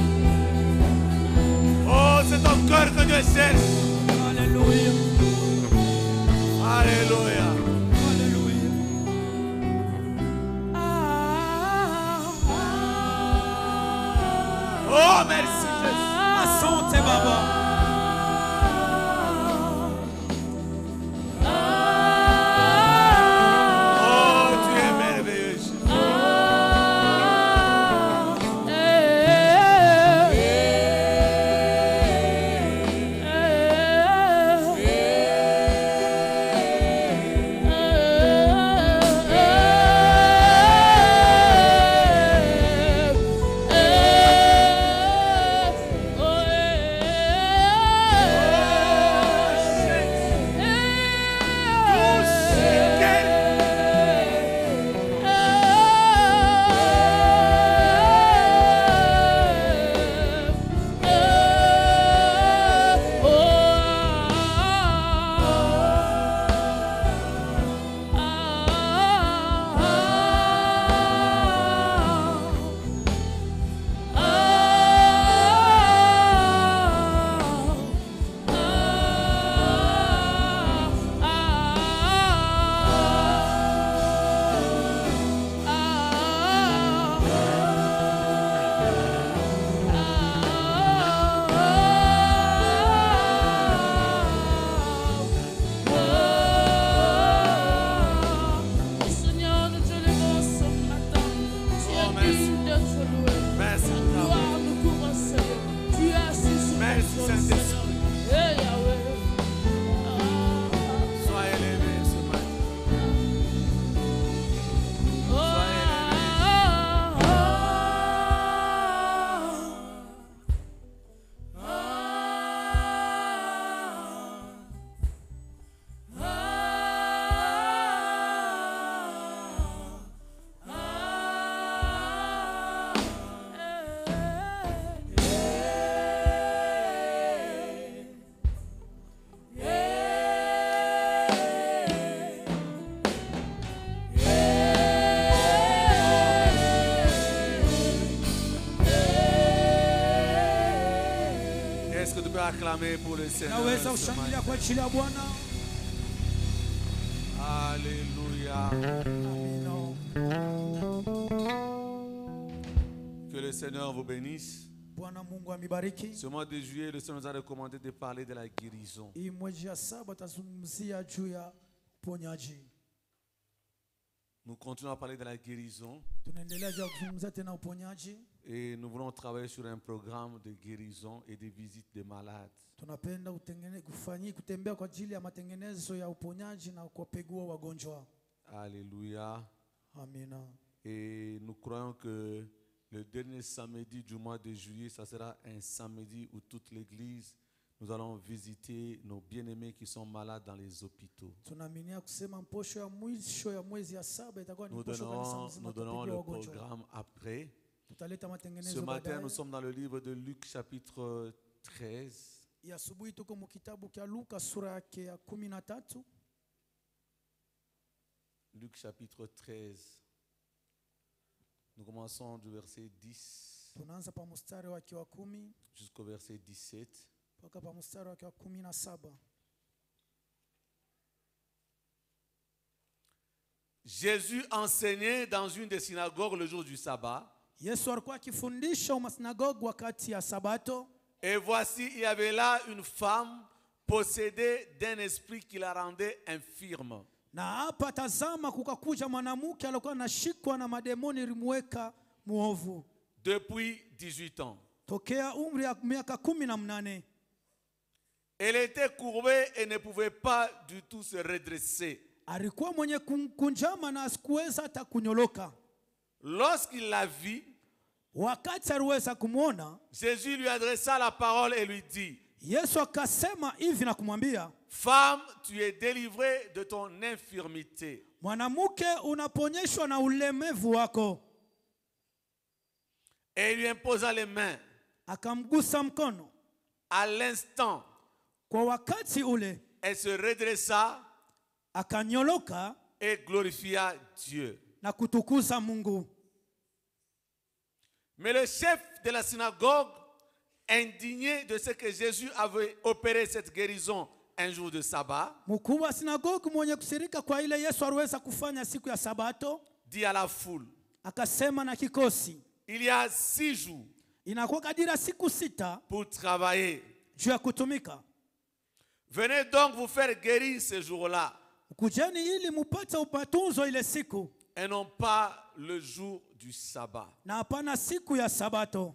Oh, c'est ton cœur que Dieu cherche. Alléluia. Alléluia. Alléluia. Oh, merci Jésus. Asante Baba. Oh, tu es merveilleux, Jésus. Est-ce que tu peux acclamer pour le Seigneur Naweza ce kushangilia matin? kwa ajili ya Bwana. Alléluia. Amina. Que le Seigneur vous bénisse. Bwana Mungu amibariki. Ce mois de juillet, le Seigneur nous a recommandé de parler de la guérison. Hii mwezi ya saba tazungumzia juu ya uponyaji. Nous continuons à parler de la guérison Tunaendelea juu ya kuzungumzia tena uponyaji. et nous voulons travailler sur un programme de guérison et de visite des malades. Tunapenda utengene kufanyi kutembea kwa ajili ya matengenezo ya uponyaji na kuwapegua wagonjwa. Alléluia. Amina. Et nous croyons que le dernier samedi du mois de juillet, ça sera un samedi où toute l'église, nous allons visiter nos bien-aimés qui sont malades dans les hôpitaux. Tunaaminia kusema mposho ya mwisho ya mwezi ya saba itakuwa ni Nous mposho kanisa donnerons, mzima nous donnerons tutapiga le wagonjwa. programme après. Tutaleta Ce matengenezo matin, baadaye. nous sommes dans le livre de Luc chapitre treize. Ya asubuhi tuko mu kitabu cha Luka sura yake ya kumi na tatu. Luc chapitre treize. Nous commençons du verset dix Tunaanza pa mstari wake wa kumi jusqu'au verset dix-sept. mpaka pa mstari wake wa kumi na saba. Jésus enseignait dans une des synagogues le jour du sabbat. Yesu alikuwa akifundisha masinagogi wakati ya Sabato. Et voici, il y avait là une femme possédée d'un esprit qui la rendait infirme. Na hapa tazama, kukakuja mwanamke alikuwa anashikwa na mademoni limweka muovu Depuis dix-huit ans. tokea umri ya miaka kumi na mnane. Elle était courbée et ne pouvait pas du tout se redresser. Alikuwa mwenye kun- kunjama na asikuweza hata kunyoloka. Lorsqu'il la vit, Wakati aliweza kumwona, Jésus lui adressa la parole et lui dit: Yesu akasema hivi na kumwambia, Femme, tu es délivrée de ton infirmité. mwanamke, unaponyeshwa na ulemevu wako. Et il lui imposa les mains. Akamgusa mkono. À l'instant, Kwa wakati ule elle se redressa akanyoloka et glorifia Dieu. na kutukuza Mungu. Mais le chef de la synagogue, indigné de ce que Jésus avait opéré cette guérison un jour de sabbat, Mkuu wa sinagogi mwenye kusirika kwa ile Yesu aliweza kufanya siku ya Sabato, dit à la foule: akasema na kikosi, il y a six jours inakuwa kadira siku sita pour travailler. juu ya kutumika. Venez donc vous faire guérir ce jour-là, Kujeni ili mupate upatunzo ile siku et non pas le jour du sabbat. na hapana siku ya Sabato.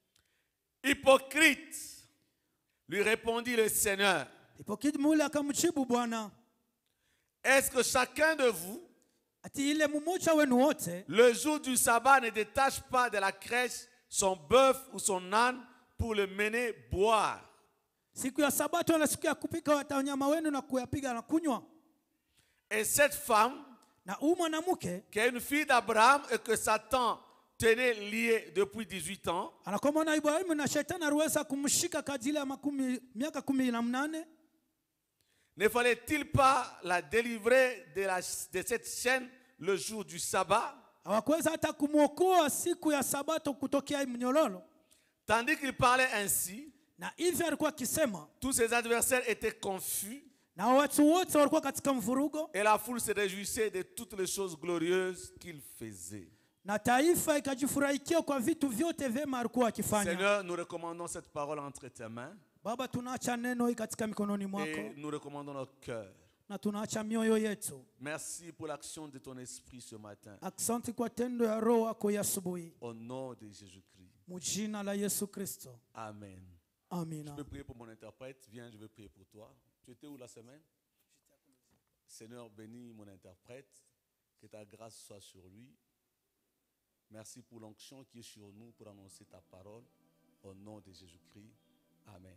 Hypocrite, lui répondit le Seigneur, Hipokiti mule akamjibu Bwana, est-ce que chacun de vous, ati ile mmoja wenu wote le jour du sabbat, ne détache pas de la crèche son bœuf ou son âne pour le mener boire? siku ya Sabato na siku ya kupika wanyama wenu na kuyapiga na kunywa? Et cette femme, Na huyu mwanamke qui est une fille d'Abraham et que Satan tenait liée depuis dix-huit ans, anakuwa na Ibrahimu na shetani aliweza kumshika kadiri ya makumi, miaka kumi na mnane. ne fallait-il pas la délivrer de, la, de cette chaîne le jour du sabbat? Hawakuweza hata kumwokoa siku ya Sabato kutokea mnyololo. Tandis qu'il parlait ainsi, Na hivi alikuwa akisema, tous ses adversaires étaient confus na watu wote walikuwa katika mvurugo, et la foule se réjouissait de toutes les choses glorieuses qu'il faisait. na taifa ikajifurahikia kwa vitu vyote vyema alikuwa akifanya. Seigneur, nous recommandons cette parole entre tes mains Baba, tunaacha neno hii katika mikononi et mwako nous recommandons notre cœur. na tunaacha mioyo yetu. Merci pour l'action de ton esprit ce matin. Asante kwa tendo ya roho yako ya asubuhi, Au nom de Jésus-Christ. mujina la Yesu Kristo, Amen. Je amina. peux prier pour mon interprète. Viens, je vais prier pour toi. Tu étais où la semaine? Seigneur, bénis mon interprète. Que ta grâce soit sur lui. Merci pour l'onction qui est sur nous pour annoncer ta parole. Au nom de Jésus-Christ. Amen.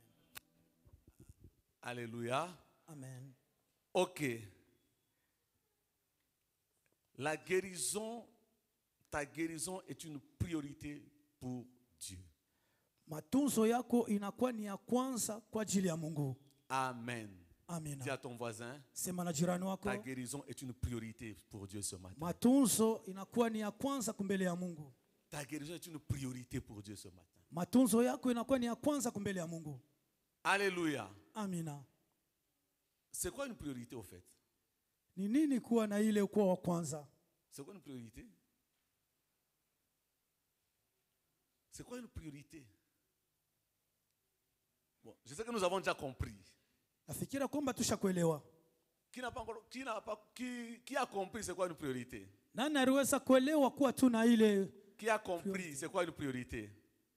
Alléluia. Amen. Ok. La guérison, ta guérison est une priorité pour Dieu. Matunzo yako inakuwa ni ya kwanza kwa ajili ya Mungu. Amen. Dis Amina. à ton voisin, Sema na jirani wako, ta guérison est une priorité pour Dieu ce matin. matunzo inakuwa ni ya kwanza kumbele ya Mungu. Ta guérison est une priorité pour Dieu ce matin. Matunzo yako inakuwa ni ya kwanza kumbele ya Mungu. Alléluia. Amina. C'est quoi une priorité au fait? Ni nini kuwa na ile kuwa wa kwanza? C'est quoi une priorité? C'est quoi une priorité? Bon, je sais que nous avons déjà compris. Nafikira kwamba tushakuelewa. Qui n'a pas encore, qui n'a pas, qui, qui a compris c'est quoi une priorité? Nani aliweza kuelewa kuwa tuna ile? Qui a compris c'est quoi une priorité?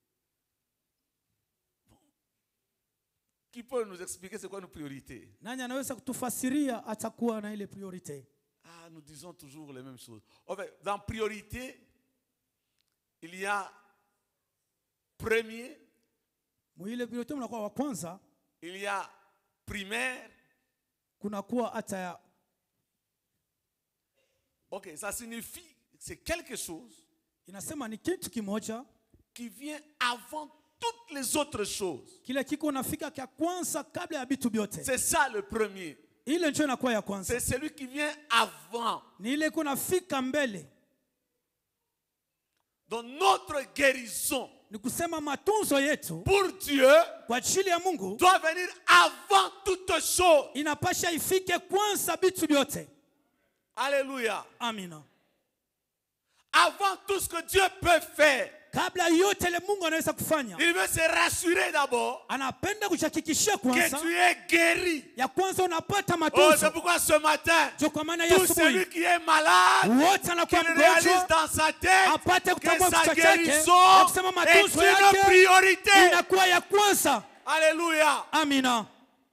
Bon. Qui peut nous expliquer c'est quoi une priorité? Nani anaweza kutufasiria atakuwa na ile priorité? Ah, nous disons toujours les mêmes choses. En fait, dans priorité, il y a premier, Mwile priorité mnakuwa wa kwanza, il y a primaire. kuna kuwa hata ya. Ok, ça signifie c'est quelque chose Inasema ni kitu kimoja qui vient avant toutes les autres choses. kile kiko nafika kia kwanza kabla ya vitu vyote. C'est ça le premier. Ile ndio inakuwa ya kwanza. C'est celui qui vient avant. Ni ile iko nafika mbele. Donc notre guérison Ni kusema matunzo yetu pour Dieu kwa ajili ya Mungu doit venir avant toute chose. inapasha ifike kwanza vitu vyote. Alléluia. Amina. Avant tout ce que Dieu peut faire, Kabla yote ile Mungu anaweza kufanya, il veut se rassurer d'abord anapenda kuhakikishia que kwanza tu es guéri. ya kwanza unapata Oh, matunzo. c'est pourquoi ce matin, Ndio kwa maana ya tout celui asubuhi qui est malade, wote anakuwa qu'il réalise mgonjwa dans sa tête apate que kutambua sa kichwa chake ya guérison kusema est matunzo une yake priorité. inakuwa ya kwanza. Alléluia. Amina.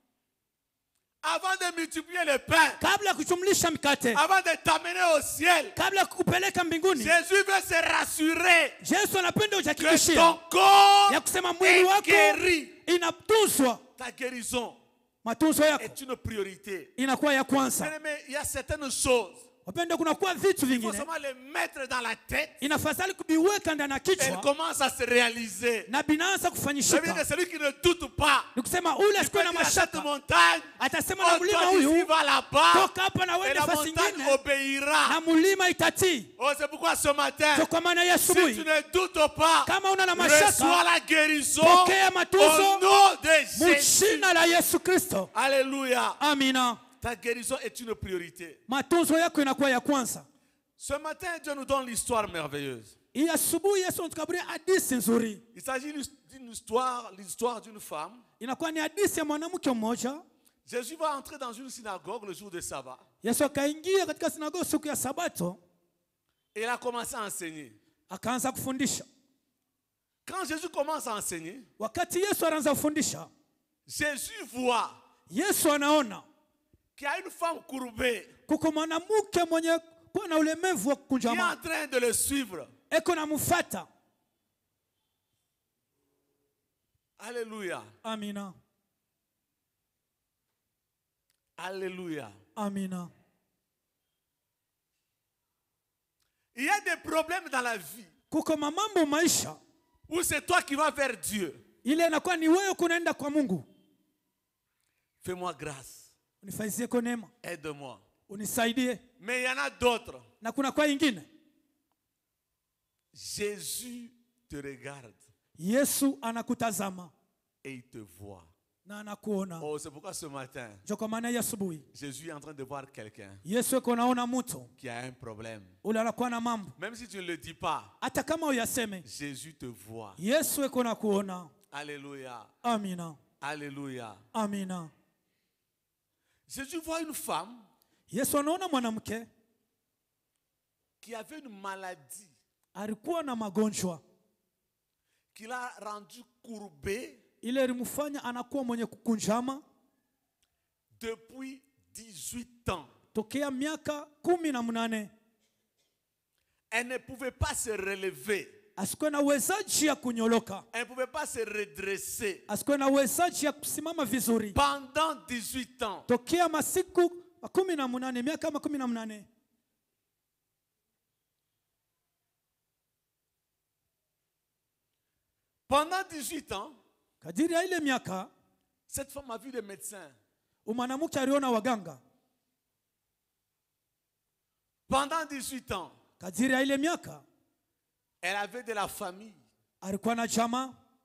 Avant de multiplier le pain, Kabla kuchumlisha mikate, avant de t'amener au ciel, kabla kukupeleka mbinguni, Jésus veut se rassurer Yesu anapenda que ujihakikishie ton corps ya kusema mwili est wako guéri. inatunzwa. Ta guérison Matunzo yako est une priorité. inakuwa ya kwanza. Bien-aimé, il y a certaines choses, Wapenda, kuna kuwa vitu il faut vingine seulement les mettre dans la tête. inafadhali kubiweka ndani ya Elle kichwa commence à se réaliser. na binaanza Ça veut dire kufanyishika. que celui qui ne doute pas, Ni kusema ule il peut asikuwe na dire à cette mashaka, montagne, atasema oh, na mlima toi d'ici huyu va là-bas, toka hapa na et wende la fasi montagne ingine obéira. na mlima itatii. Oh, c'est pourquoi ce matin, Ndio kwa maana ya si tu asubuhi, ne doutes pas, kama una na reçois mashaka, la guérison pokea au matunzo nom de Jésus. mjina la Yesu Kristo. Alléluia. Amina. Ta guérison est une priorité. Matunzo yako inakuwa ya kwanza. Ce matin, Dieu nous donne l'histoire merveilleuse. Hii asubuhi Yesu anatukaburia hadithi nzuri. Il s'agit d'une histoire, l'histoire d'une femme. Inakuwa ni hadithi ya mwanamke mmoja. Jésus va entrer dans une synagogue le jour de sabbat. Yesu akaingia katika sinagogi siku ya Sabato, Et il a commencé à enseigner. akaanza kufundisha. Quand Jésus commence à enseigner, Wakati Yesu anaanza kufundisha, Jésus voit Yesu anaona qu'il y a une femme courbée kuko mwanamke mwenye kuwa na ulemevu wa qui est kukunjama, en train de le suivre. eko na mufata. Alléluia. Amina. Alléluia. Amina. Il y a des problèmes dans la vie Kuko mamambo maisha où c'est toi qui vas vers Dieu. ile inakuwa ni wewe kunaenda kwa Mungu. Fais-moi grâce. Unifanyizie kwa neema, Aide-moi. unisaidie. Mais il y en a d'autres. Na kuna kwa ingine Jésus te regarde Yesu anakutazama et il te voit. na anakuona. Oh, c'est pourquoi ce matin, Ndio kwa maana ya asubuhi Jésus est en train de voir quelqu'un Yesu eko naona mtu qui a un problème. ule anakuwa na mambo, Même si tu ne le dis pas, hata kama uyaseme, Jésus te voit. Yesu eko na kuona. Alléluia. Amina. Alléluia. Amina. Jésus voit une femme Yesu anaona mwanamke qui avait une maladie alikuwa na magonjwa qui l'a rendu courbée ile ilimfanya anakuwa mwenye kukunjama depuis dix-huit ans. tokea miaka kumi na mnane. Elle ne pouvait pas se relever. Asikuwe na uwezaji ya kunyoloka, Elle ne pouvait pas se redresser. asikuwe na uwezaji ya kusimama vizuri Pendant dix-huit ans. tokea masiku kumi na mnane, miaka kumi na mnane. Pendant dix-huit ans, Kadiri ya ile miaka cette femme a vu des médecins. umwanamke aliona waganga. Pendant dix-huit ans, Kadiri ya ile miaka elle avait de la famille. alikuwa na jamaa,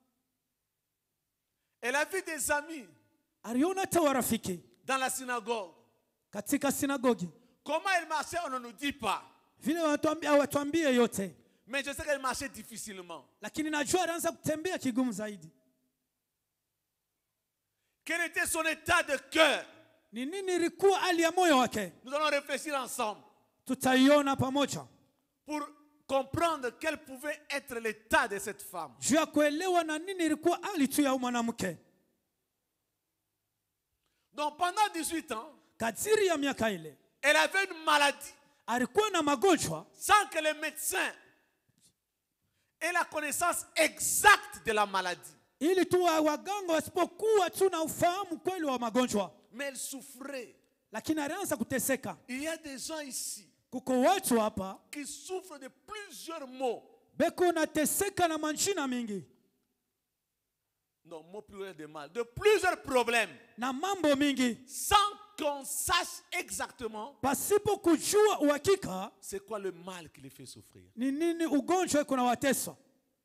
Elle a vu des amis aliona hata warafiki dans la synagogue. katika sinagogi. Comment elle marchait, on ne nous dit pas. Vile wanatuambia hawatuambie yote, Mais je sais qu'elle marchait difficilement. lakini najua alianza kutembea kigumu zaidi. Quel était son état de cœur? Ni nini ilikuwa hali ya moyo wake? Nous allons réfléchir ensemble Tutaiona pamoja pour comprendre quel pouvait être l'état de cette femme. juu ya kuelewa na nini ilikuwa hali tu ya mwanamke. Donc pendant dix-huit ans, Kadiri ya miaka ile elle avait une maladie alikuwa na magonjwa sans que les médecins aient la connaissance exacte de la maladie. ili tu wa- waganga wasipokuwa tu na ufahamu kweli wa magonjwa, Mais elle souffrait. lakini alianza kuteseka. Il y a des gens ici Kuko watu hapa qui souffrent de plusieurs maux. beko nateseka na manjina mingi Non, mot pluriel de mal. De plusieurs problèmes. na mambo mingi Sans qu'on sache exactement pasipo kujua uhakika c'est quoi le mal qui les fait souffrir. ni nini ugonjwa iko na watesa.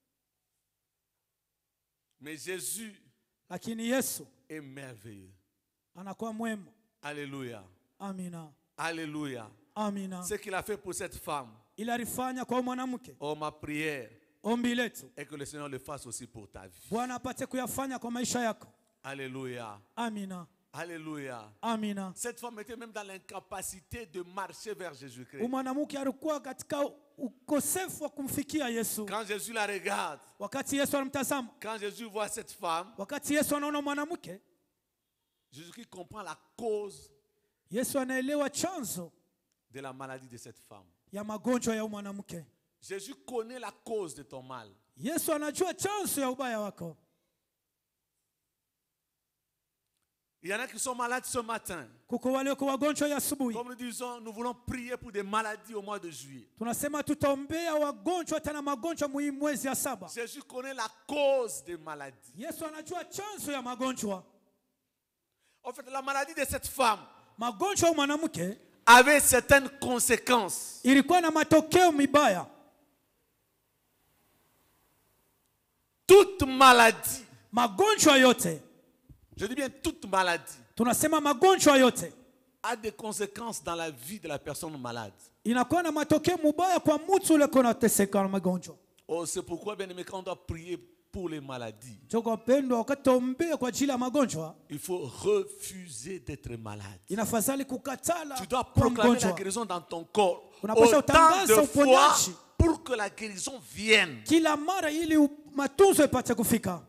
Mais Jésus Lakini Yesu est merveilleux. anakuwa mwema. Alléluia. Amina, Alléluia. amina. Ce qu'il a fait pour cette femme. Ila alifanya kwa mwanamke. Oh, ma prière Ombi letu est que le Seigneur le fasse aussi pour ta vie. Bwana apate kuyafanya kwa maisha yako. Alléluia. Amina, Alléluia. amina. Cette femme était même dans l'incapacité de marcher vers Jésus-Christ. Mwanamke alikuwa katika ukosefu wa kumfikia Yesu. Quand Jésus la regarde, Wakati Yesu anamtazama, quand Jésus voit cette femme, wakati Yesu anaona mwanamke, Jésus-Christ comprend la cause Yesu anaelewa chanzo de la maladie de cette femme. ya magonjwa ya mwanamke. Jésus connaît la cause de ton mal. Yesu anajua chanzo ya ubaya wako. Il y en a qui sont malades ce matin. Kuko wale wako wagonjwa ya asubuhi. Comme nous disons, nous voulons prier pour des maladies au mois de juillet. Tunasema tutaombea wagonjwa tena magonjwa muhimu mwezi ya saba. Jésus connaît la cause des maladies. Yesu anajua chanzo ya magonjwa. En fait, la maladie de cette femme Magonjwa ya mwanamke avait certaines conséquences. ilikuwa na matokeo mibaya. Toute maladie, Magonjwa yote, je dis bien toute maladie, tunasema magonjwa yote a des conséquences dans la vie de la personne malade. inakuwa na matokeo mubaya kwa mtu ule kona teseka na magonjwa. Oh, c'est pourquoi, bien aimé, quand on doit prier pour les maladies, Joko pendwa wakati tuombea kwa ajili ya magonjwa, il faut refuser d'être malade. inafadhali kukatala Tu dois kwa proclamer la mgonjwa. guérison dans ton corps Unapaswa autant utangaze de fois uponyaji pour que la guérison vienne. kila mara ili u- matunzo ipate kufika.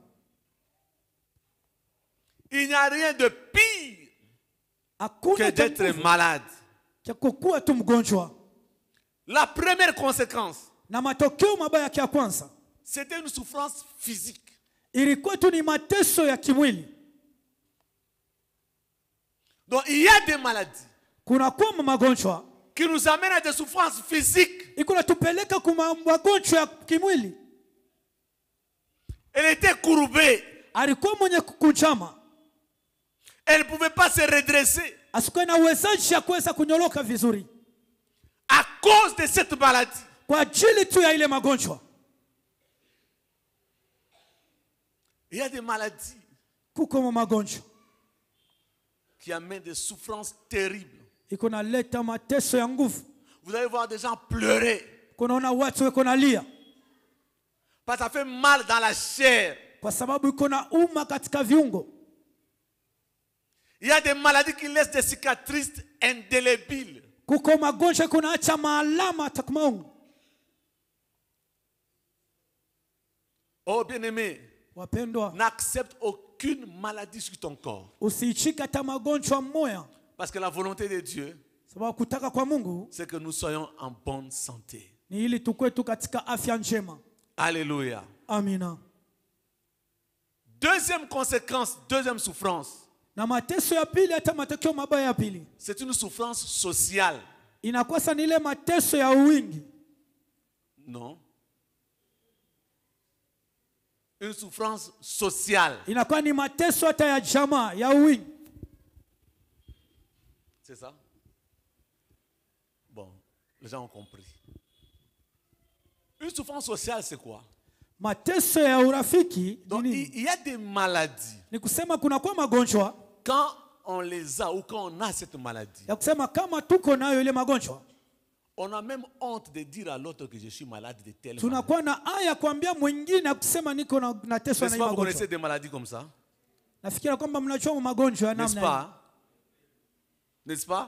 Il n'y a rien de pire que Hakuna cha d'être nguvu malade. cha kukuwa tu mgonjwa. La première conséquence, Na matokeo mabaya ya kwanza c'était une souffrance physique. ilikuwa tu ni mateso ya kimwili. Donc il y a des maladies Kuna kwa magonjwa qui nous amènent à des souffrances physiques. iko natupeleka kuma magonjwa ya kimwili. Elle était courbée. Alikuwa mwenye kukunjama, Elle ne pouvait pas se redresser asikuwa na uwezaji ya kuweza kunyoloka vizuri à cause de cette maladie. kwa ajili tu ya ile magonjwa. Il y a des maladies Kuko magonjwa qui amènent des souffrances terribles. iko naleta mateso ya nguvu. Vous allez voir des gens pleurer Kunaona watu weko nalia parce que ça fait mal dans la chair. kwa sababu iko na uma katika viungo. Il y a des maladies qui laissent des cicatrices indélébiles. Kuko magonjwa iko naacha maalama hata kwa maungo. Oh bien-aimé, Wapendwa, n'accepte aucune maladie sur ton corps. usiichike hata magonjwa moya, Parce que la volonté de Dieu, sababu kutaka kwa Mungu c'est que nous soyons en bonne santé. ni ili tukue tu katika afya njema. Alléluia. Amina. Deuxième conséquence, deuxième souffrance, Na mateso ya pili, hata matokeo mabaya ya pili c'est une souffrance sociale. inakuwa sana ni ile mateso ya wingi. Non. Une souffrance sociale. Inakuwa ni mateso hata ya jamaa ya wingi. C'est ça? Bon, les gens ont compris. Une souffrance sociale, c'est quoi? mateso ya urafiki Donc, ni il, nini? il y a des maladies. Ni kusema kuna kwa magonjwa Quand on les a ou quand on a cette maladie, ya kusema kama tuko nayo ile magonjwa on a même honte de dire à l'autre que je suis malade de telle maladie. tunakuwa na aya kuambia mwingine ya kusema niko na nateswa na N'est-ce hii pas, vous connaissez magonjwa. des maladies comme ça? Nafikiri kwamba mnajua magonjwa ya N'est-ce namna hii. pas? N'est-ce pas?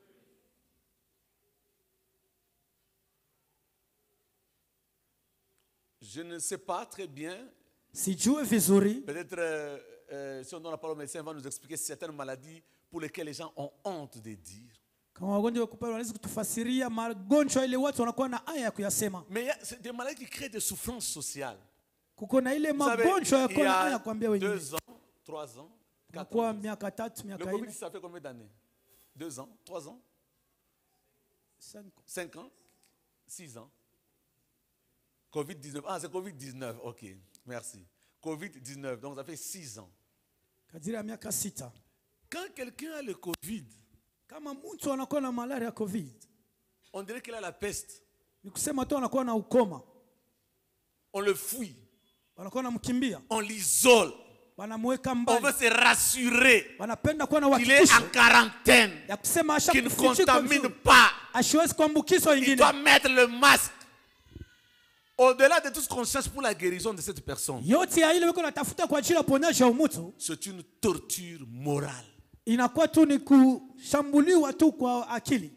Je ne sais pas très bien. Sijue vizuri Peut-être euh, euh, si on donne la parole au médecin, il va nous expliquer certaines maladies pour lesquelles les gens ont honte de dire. kama wagonjwa wakupali wanaweza kutufasiria magonjwa ile watu wanakuwa na aya ya kuyasema. Mais il y a- c'est des maladies qui créent des souffrances sociales. Kuko na ile Vous savez, magonjwa ya il y kuwa na aya ya a kuambia wengine. deux ans, trois ans, quatre Kuwa ans. miaka tatu, Le miaka Covid, nne, ça fait combien d'années? Deux ans, trois ans, cinq. cinq ans, six ans. Covid dix-neuf. Ah, c'est Covid dix-neuf. Ok, merci. Covid dix-neuf. Donc ça fait six ans. Kadiri ya miaka sita. Quand quelqu'un a le Covid, Kama mtu anakuwa na malaria ya COVID, on dirait qu'il a la peste. ni kusema tu anakuwa na ukoma, On le fuit, wanakuwa namkimbia, on l'isole. wanamweka On mbali, veut se rassurer wanapenda kuwa na qu'il est en uhakikisho quarantaine, ya kusema qu'il ne ashakufichika contamine vizuri, pas. asiwezi kuambukizwa Il wengine. doit mettre le masque. Au-delà de tout ce qu'on cherche pour la guérison de cette personne, Yote ya ile wiko natafuta kwa ajili ya uponyaji wa mtu c'est une torture morale. inakuwa tu ni kushambuliwa tu kwa akili.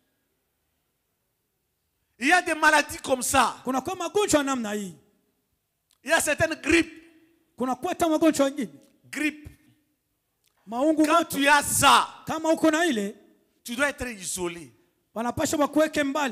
Il y a des maladies comme ça. Kuna kwa magonjwa namna hii, Il y a certaines grippes. kuna kwa hata magonjwa mengine Grippe. maungu Quand moto. tu as ça, Kama uko na ile, tu dois être isolé. wanapasha wakuweke mbali.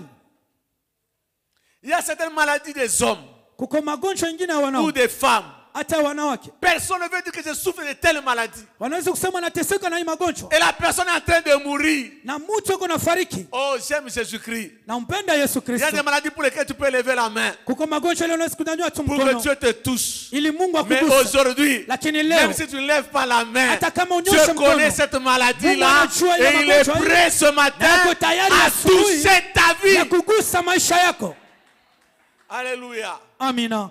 Il y a certaines maladies des hommes Kuko magonjwa mengine ya ou wanaume des femmes. hata wanawake, Personne ne veut dire que je souffre de telle maladie. wanaweza kusema nateseka na hii magonjwa Et la personne est en train de mourir. na mtu yuko nafariki. Oh, j'aime Jésus-Christ. Nampenda Yesu Il y a Kristo. des maladies pour lesquelles tu peux lever la main Kuko magonjwa ile unaweza kunyanyua tu pour que mkono Dieu te touche. ili Mungu Mais akuguse. aujourd'hui, Lakini leo même si tu ne lèves pas la main, hata kama unyoshe Dieu mkono, connaît cette maladie-là Mungu anajua ile et il est magonjwa hii. prêt ce matin Na yuko tayari à asubuhi toucher ta ya vie. kugusa maisha yako. Alléluia. Amina.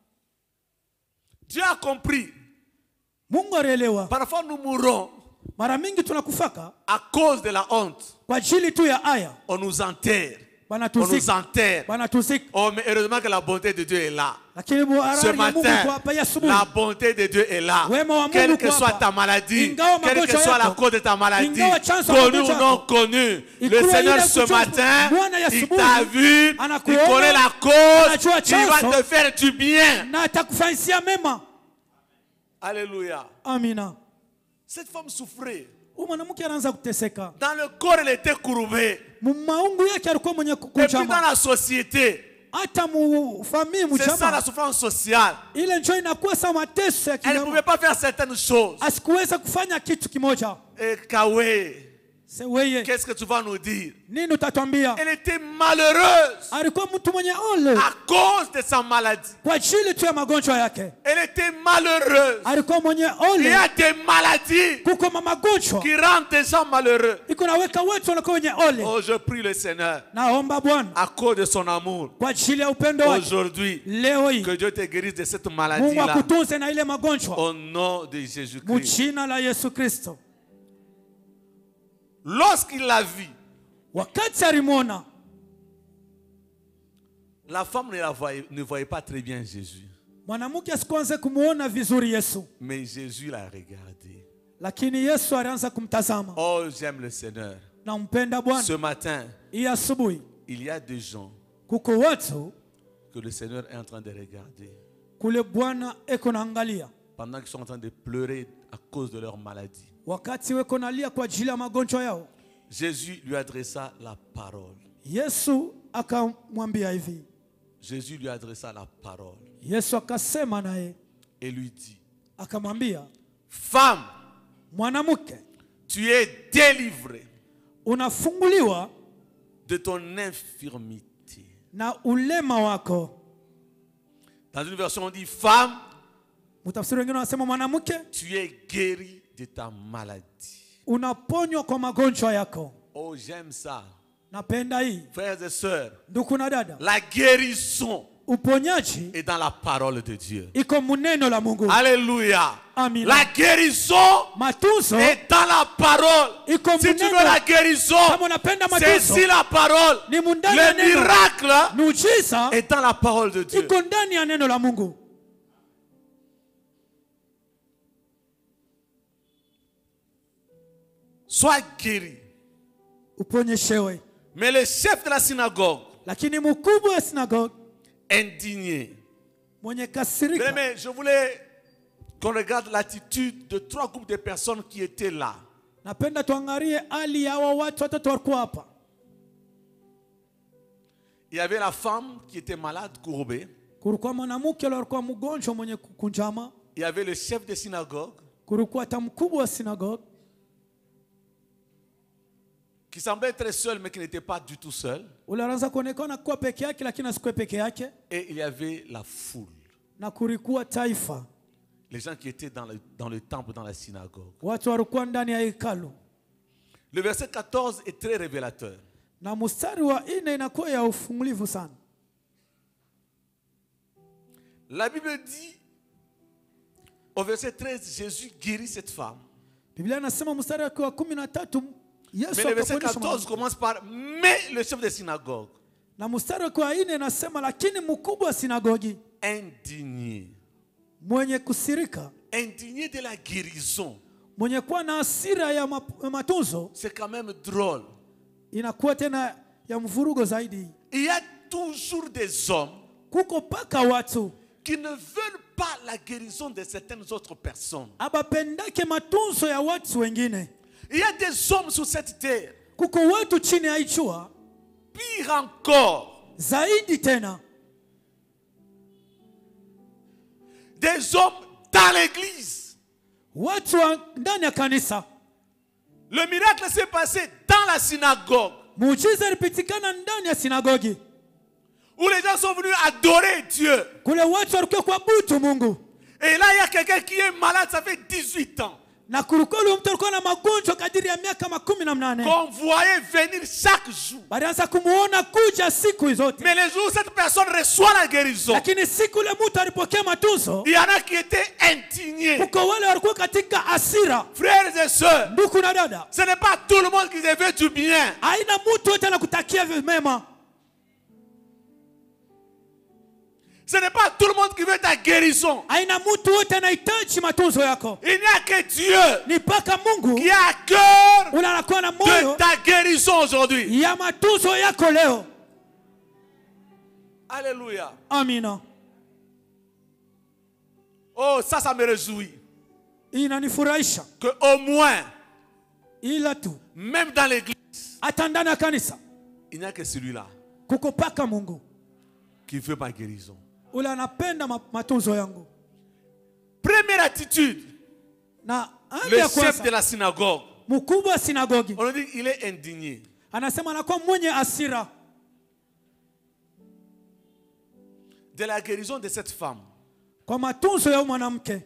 Dieu a compris. Mungu alielewa. Parfois nous mourons Mara mingi tunakufaka à cause de la honte. kwa ajili tu ya aya, On nous enterre. On nous wanatuzika, enterre. wanatuzika. Oh, mais heureusement que la bonté de Dieu est là. Lakini Ce buharari ya Mungu matin, kwa hapa ya asubuhi, la bonté de Dieu est là. Wema wa Mungu Quelle que kwa soit hapa. ta maladie, Ingawa quelle que magonjwa soit la yako, cause de ta maladie, ingawa chanzo ya connue ou magonjwa non yako, connue, le ikuwa Seigneur ile ce kuchozwa, matin, Bwana ya il asubuhi, t'a vu, il anakuona, connaît la cause, anajua il va chanzo, te faire du bien. na atakufanyisia mema. Alléluia. Amina. Cette femme souffrait. Huyu mwanamke anaanza kuteseka. Dans le corps, elle était courbée. Maungu yake alikuwa mwenye Et puis dans kuchama. la société, Hata mu famille c'est ça la mchama. souffrance sociale. Ile njoo inakuwa sa mateso ya Elle ne kijamaa. pouvait pas faire certaines choses. Asikuweza kufanya kitu kimoja. Et Kawé, Seweye, qu'est-ce que tu vas nous dire? nini utatwambia? Elle était malheureuse Alikuwa mtu mwenye ole à cause de sa maladie. kwa ajili tu ya magonjwa yake. Elle était malheureuse. Alikuwa mwenye Il y ole. a des maladies Kuko ma magonjwa qui rendent des gens malheureux. iko naweka wetu wanakuwa wenye ole. Oh, je prie le Seigneur, Naomba Bwana à cause de son amour, kwa ajili ya upendo wake aujourd'hui, leo hii que Dieu te guérisse de cette Mungu maladie-là. akutunze na ile magonjwa Au nom de Jésus-Christ. mjina la Yesu Kristo. Lorsqu'il l'a vu, Wakati alimwona, la femme ne, la voyait, ne voyait pas très bien Jésus. mwanamke asikuanze kumuona vizuri Yesu, Mais Jésus l'a regardé. lakini Yesu alianza kumtazama. Oh, j'aime le Seigneur. Nampenda Bwana. Ce matin, Hii asubuhi il y a des gens kuko watu que le Seigneur est en train de regarder kule Bwana eko naangalia, pendant qu'ils sont en train de pleurer à cause de leur maladie. wakati weko nalia kwa ajili ya magonjwa yao. Jésus lui adressa la parole. Yesu akamwambia hivi, Jésus lui adressa la parole Yesu akasema naye et lui dit, akamwambia, femme, mwanamke, tu es délivrée unafunguliwa de ton infirmité. na ulema wako. Dans une version, on dit, femme, Mtafsiri wengine wanasema mwanamke, tu es guérie de ta maladie. unaponywa kwa magonjwa yako. Oh, j'aime ça. Napenda hii, Frères et sœurs, ndugu na dada, la guérison uponyaji est dans la parole de Dieu. iko muneno la Mungu. Alléluia. Amina. La guérison Matunzo est dans la parole. iko Si tu muneno. veux la guérison, Kama unapenda c'est matunzo, ici la parole. ni mundani ya Le neno. miracle Miujiza est dans la parole de Dieu. iko ndani ya neno la Mungu. Sois guéri. Uponyeshewe. Mais le chef de la synagogue, Lakini mkubwa wa sinagogi indigné. mwenye kasirika. Mais je voulais qu'on regarde l'attitude de trois groupes de personnes qui étaient là. Napenda tuangalie hali ya hawa watu watatu walikuwa hapa. Il y avait la femme qui était malade, courbée. Kulikuwa mwanamke alikuwa mgonjwa mwenye kunjama. Il y avait le chef de synagogue Kulikuwa hata mkubwa wa sinagogi qui semblait être seul mais qui n'était pas du tout seul. ule anaanza kuonekana kuwa peke yake lakini asikuwe peke yake. Et il y avait la foule. Na kulikuwa taifa. Les gens qui étaient dans le, dans le temple, dans la synagogue. Watu walikuwa ndani ya hekalu. Le verset quatorze est très révélateur. Na mstari wa nne inakuwa ya ufungulivu sana. La Bible dit, au verset treize, Jésus guérit cette femme. Biblia inasema mstari wa kumi na tatu Yesu Mais le verset akaponyesha quatorze mwanamke. commence par mais le chef de synagogue, Na mstari wa nne inasema lakini mkubwa wa sinagogi indigné, mwenye kusirika, indigné de la guérison. mwenye kuwa na hasira ya map- ya matunzo, C'est quand même drôle. inakuwa tena ya mvurugo zaidi. Il y a toujours des hommes Kuko paka watu qui ne veulent pas la guérison de certaines autres personnes. abapendake matunzo ya watu wengine. Il y a des hommes sur cette terre, Kuko watu chini ya ichua pire encore, zaidi tena, des hommes dans l'église. watu wa ndani ya kanisa. Le miracle s'est passé dans la synagogue, Muujiza ilipitikana ndani ya sinagogi, où les gens sont venus adorer Dieu. kule watu walikuwa kuabudu Mungu. Et là, il y a quelqu'un qui est malade, ça fait dix-huit ans. Na kulikuwa yule mtu alikuwa na magonjwa kadiri ya miaka makumi na mnane. Qu'on voyait venir chaque jour. Balianza kumuona kuja siku zote. Mais les jours où cette personne reçoit la guérison, Lakini siku ile mtu alipokea matunzo, il y en a qui étaient indignés. kuko wale walikuwa katika hasira. Frères et sœurs, Ndugu na dada, ce n'est pas tout le monde qui te veut du bien. haina mtu yote anakutakia mema. Ce n'est pas tout le monde qui veut ta guérison. Haina mtu yote anahitaji matunzo yako. Il n'y a que Dieu Ni paka Mungu qui a à cœur ule anakuwa na de moyo ta guérison aujourd'hui. ya matunzo yako leo. Alléluia. Amina. Oh, ça, ça me réjouit. Inanifurahisha. Que au moins, Ila tu même dans l'église, hata ndani ya kanisa il n'y a que celui-là kuko paka Mungu qui veut ma guérison. ule anapenda ma- matunzo yangu. Première attitude, Na hali le ya chef de kwanza, la synagogue, mkubwa wa sinagogi on dit qu'il est indigné. anasema anakuwa mwenye hasira De la guérison de cette femme. kwa matunzo ya huyu mwanamke.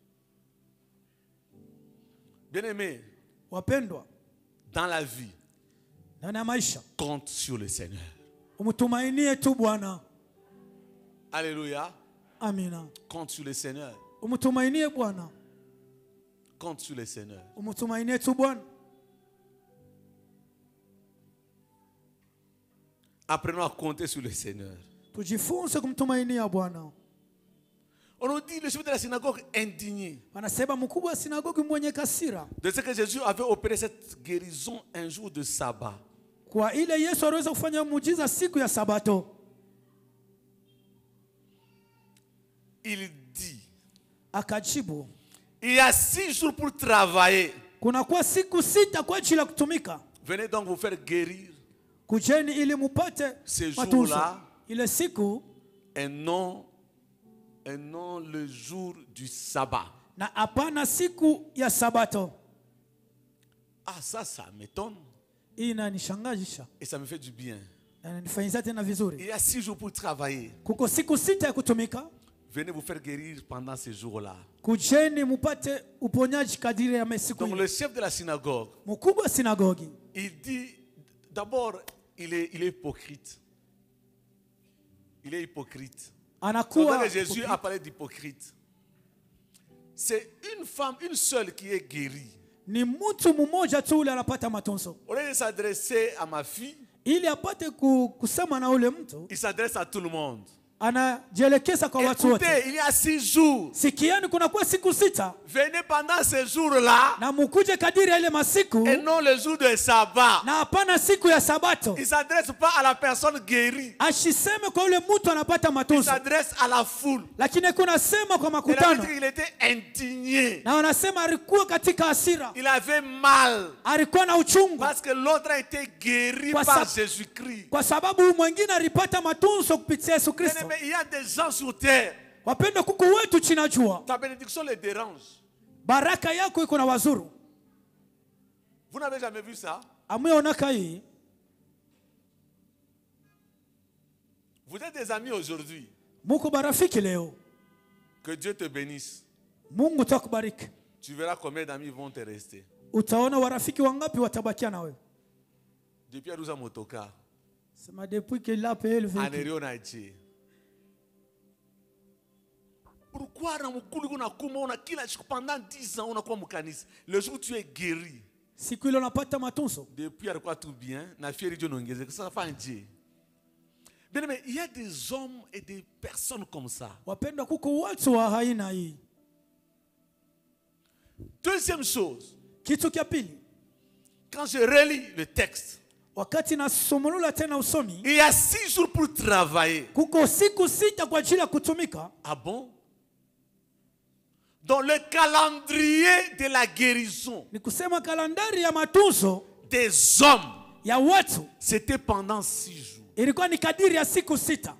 Bien-aimé, Wapendwa, dans la vie, ndani ya maisha compte sur le Seigneur. umtumainie tu Bwana. Alléluia. Amina. Compte sur le Seigneur. Umtumainie Bwana. Compte sur le Seigneur. Umtumainie tu Bwana. Apprenons à compter sur le Seigneur. Tujifunze kumtumainia Bwana. On nous dit le chef de la synagogue indigné Wanasema mkubwa wa sinagogi mwenye kasira de ce que Jésus avait opéré cette guérison un jour de sabbat. kwa ile Yesu aliweza kufanya muujiza siku ya Sabato. Il dit, Akajibu, il y a six jours pour travailler. kuna kwa siku sita kwa ajili ya kutumika. Venez donc vous faire guérir Kujeni ili mupate ces matunzo. jours-là Ile siku et non, et non le jour du sabbat. na hapana siku ya Sabato. Ah, ça, ça m'étonne Hii inanishangaza et ça me fait du bien. na inanifanyia tena Il vizuri. y a six jours pour travailler. Kuko siku sita ya kutumika. Venez vous faire guérir pendant ces jours-là. Kujeni mupate uponyaji kadiri ya siku Donc ile. le chef de la synagogue, Mkubwa wa sinagogi il dit, d'abord, il est, il est hypocrite. il est hypocrite. anakuwa Quand Jésus a parlé d'hypocrite, c'est une femme, une seule qui est guérie. ni mtu mmoja tu ule anapata matunzo. Au lieu de s'adresser à ma fille, Ili apate ku- kusema na ule mtu, il s'adresse à tout le monde. anajielekeza kwa watu wote. Écoutez, il y a six jours. Sikiani, kunakuwa siku sita Venez pendant ces jours-là na mukuje kadiri ya ile masiku et non le jour de sabbat. na hapana siku ya Sabato. Il ne s'adresse pas à la personne guérie. Ashiseme kwa ule mtu anapata Il matunzo, s'adresse à la foule. lakini kuna sema kwa Il a makutano, dit qu'il était indigné. na wanasema alikuwa katika hasira, Il avait mal. alikuwa na uchungu Parce que l'autre a été guéri Kwa par sab- Jésus-Christ. kwa sababu huyu mwingine alipata matunzo kupitia Yesu Bien Kristo. aimé, il y a des gens sur terre. Wapendwa, kuku wetu chini ya jua, Ta bénédiction les dérange. baraka yako iko na wazuru. Vous n'avez jamais vu ça? Ameonaka hii, Vous êtes des amis aujourd'hui. muko barafiki leo. Que Dieu te bénisse. Mungu takubariki. Tu verras combien d'amis vont te rester. Utaona warafiki wangapi watabakia na wewe. Depuis Arouza Motoka, Sema depuis que l'a payé le véhicule. Anerio Naïti. Pourquoi dans mon couloir on a comment on a kila pendant dix ans on a quoi mon canis. Le jour où tu es guéri, Siku ile unapata matunzo. depuis alikuwa tout bien, na fieri Dieu n'ongeze que ça va faire Dieu. Bien mais il y a des hommes et des personnes comme ça. Wapendwa, kuko watu wa haina hii. Deuxième chose, Kitu kia pili, quand je relis le texte, wakati nasomolula tena usomi, il y a six jours pour travailler. kuko siku sita kwa ajili ya kutumika. Ah bon? Dans le calendrier de la guérison Ni kusema kalandari ya matunzo des hommes, ya watu c'était pendant six jours. ilikuwa ni kadiri ya siku sita.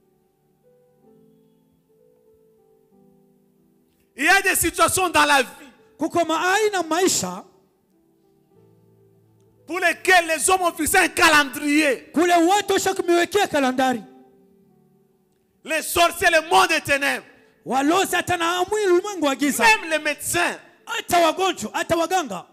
Il y a des situations dans la vie Kuko maaina maisha pour lesquelles les hommes ont fixé un calendrier. kule watu washakumiwekea kalandari. Les sorciers, le monde des ténèbres, Walozi hata na amwi ulimwengu wa giza, même les médecins. hata wagonjwa, hata waganga.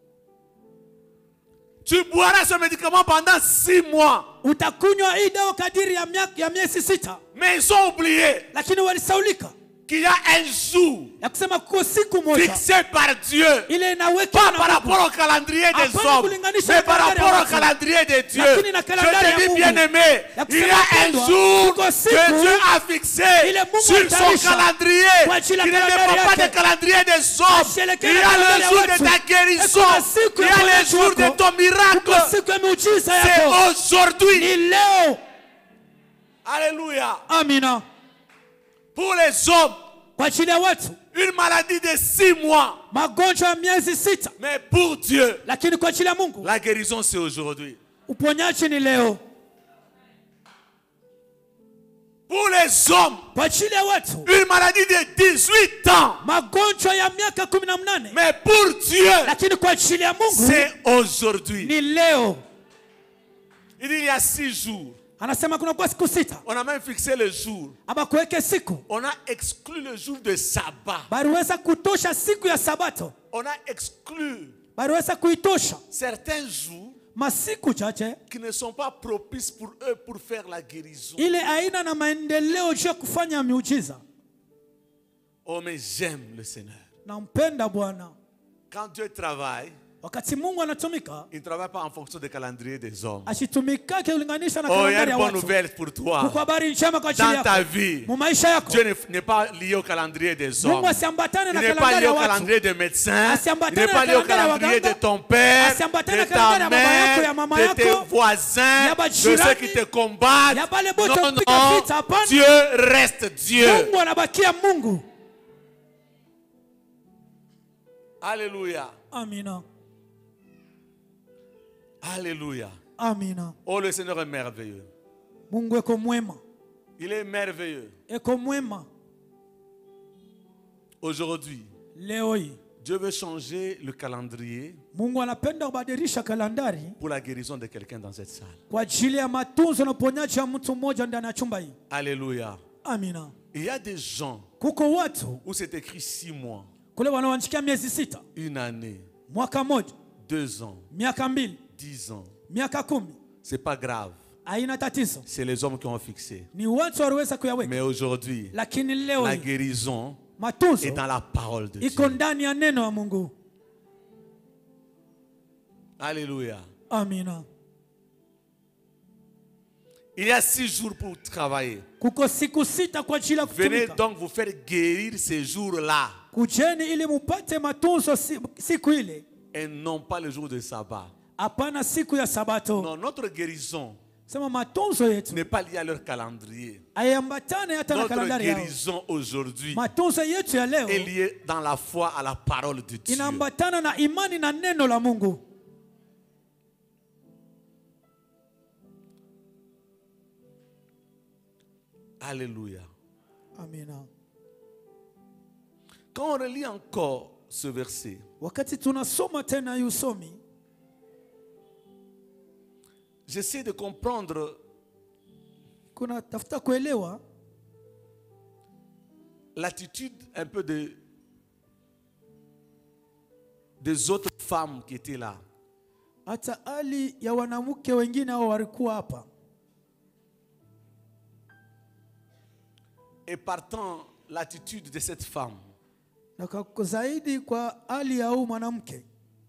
Tu boiras ce médicament pendant six mois. Utakunywa hii dawa kadiri ya miaka ya miezi sita, Mais ils ont oublié lakini walisaulika qu'il y a un jour ya kusema kuko siku moja fixé par Dieu. ile inaweka Pas na par Mungu. rapport au calendrier des Hapana hommes, kulinganisha mais na par kalendari ya rapport au watu. calendrier de Dieu. Lakini na kalendari Je ya te dis Mungu. bien aimé, Ya il y kusema a un pendwa, jour kuko siku que Dieu a fixé ile Mungu sur son alitayarisha calendrier. kwa ajili ya Il ne kalendari dépend pas yake. des calendriers des hommes. Asherekea Il y na a kalendari le ya jour de watu. ta guérison. Eko na siku Il y ya a le uponyaji jour de wako. ton miracle. Kuko siku ya miujiza C'est yako aujourd'hui. ni leo. Alléluia. Amina. Pour les hommes, Kwa ajili ya watu une maladie de six mois. magonjwa ya miezi sita, Mais pour Dieu, lakini kwa ajili ya Mungu la guérison c'est aujourd'hui. uponyaji ni leo. Pour les hommes, Kwa ajili ya watu une maladie de dix-huit ans. magonjwa ya miaka kumi na mnane, Mais pour Dieu, lakini kwa ajili ya Mungu c'est aujourd'hui. ni leo. Il dit il y a six jours. Anasema kuna kwa siku sita, On a même fixé le jour. aba kuweke siku, On a exclu le jour de sabbat. baliweza kutosha siku ya Sabato, On a exclu baliweza kuitosha certains jours masiku chache qui ne sont pas propices pour eux pour faire la guérison. ile aina na maendeleo juu ya kufanya miujiza. Oh mais j'aime le Seigneur. Nampenda Bwana. Quand Dieu travaille, Wakati Mungu anatumika, il ne travaille pas en fonction du calendrier des hommes. ashitumika kiulinganisha na Oh, il y a kalendari une ya bonne watu. nouvelle pour toi. Kuko habari njema kwa ajili Dans ta yako vie, mu maisha yako. Dieu n'est- n'est pas lié au calendrier des hommes. Mungu asiambatane Il na n'est pas kalendari lié ya au watu. calendrier des médecins. Il Asiambatane n'est na pas lié au kalendari ya calendrier de waganga. ton père, Asiambatane de na kalendari ta ya baba yako, ya mère, mama de tes yako, voisins, ya de bajirani, ceux qui te combattent. ya bale bote Non, kupiga non, vita, hapana. Dieu reste Dieu. Mungu anabakia Mungu. Alléluia. Amina. Alléluia. Amina. Oh, le Seigneur est merveilleux. Mungu eko mwema. Il est merveilleux. Eko mwema. Aujourd'hui, Leo hii Dieu veut changer le calendrier Mungu anapenda kubadilisha kalendari pour la guérison de quelqu'un dans cette salle. kwa ajili ya matunzo na uponyaji wa mtu mmoja ndani ya chumba hii. Alléluia. Amina. Il y a des gens Kuko watu où c'est écrit six mois, kule wanaoandikia miezi sita, une année, mwaka mmoja, deux ans, miaka mbili, dix ans. miaka kumi. C'est pas grave. haina tatizo, c'est les hommes qui ont fixé. ni watu waliweza kuyaweka. Mais aujourd'hui, Lakini leo la hii guérison est matunzo dans la parole de Dieu. iko ndani ya neno ya Mungu. Alléluia. Amina. Il y a six jours pour travailler. Kuko siku sita kwa ajili ya Venez kutumika. donc vous faire guérir ces jours-là Kujeni ili mupate matunzo si- siku ile, et non pas le jour de sabbat. hapana siku ya Sabato. Non, notre guérison Sema matunzo yetu n'est pas liée à leur calendrier. hayambatane hata na Notre kalendari yao. guérison aujourd'hui Matunzo yetu ya leo est liée dans la foi à la parole de Dieu. inaambatana na imani na neno la Mungu. Alléluia. Amina. Quand on relit encore ce verset, Wakati tunasoma tena hii usomi, j'essaie de comprendre kuna tafuta kuelewa l'attitude un peu de, des autres femmes qui étaient là. hata hali ya wanawake wengine hao walikuwa hapa, Et partant l'attitude de cette femme, na kwa zaidi kwa hali ya huyu mwanamke.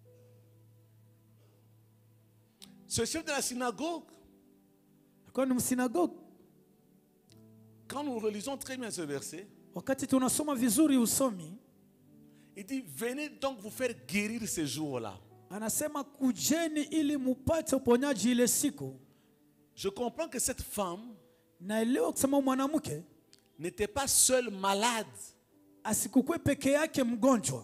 ce chef de la synagogue, Alikuwa ni msinagogi. quand nous relisons très bien ce verset, Wakati tunasoma vizuri usomi, il dit, venez donc vous faire guérir ces jours-là. anasema kujeni ili mupate uponyaji ile siku. Je comprends que cette femme Naelewa kusema mwanamke n'était pas seule malade. asikukwe peke yake mgonjwa,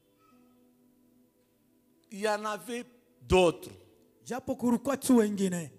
Il y en avait d'autres. japo kulikuwa tu wengine.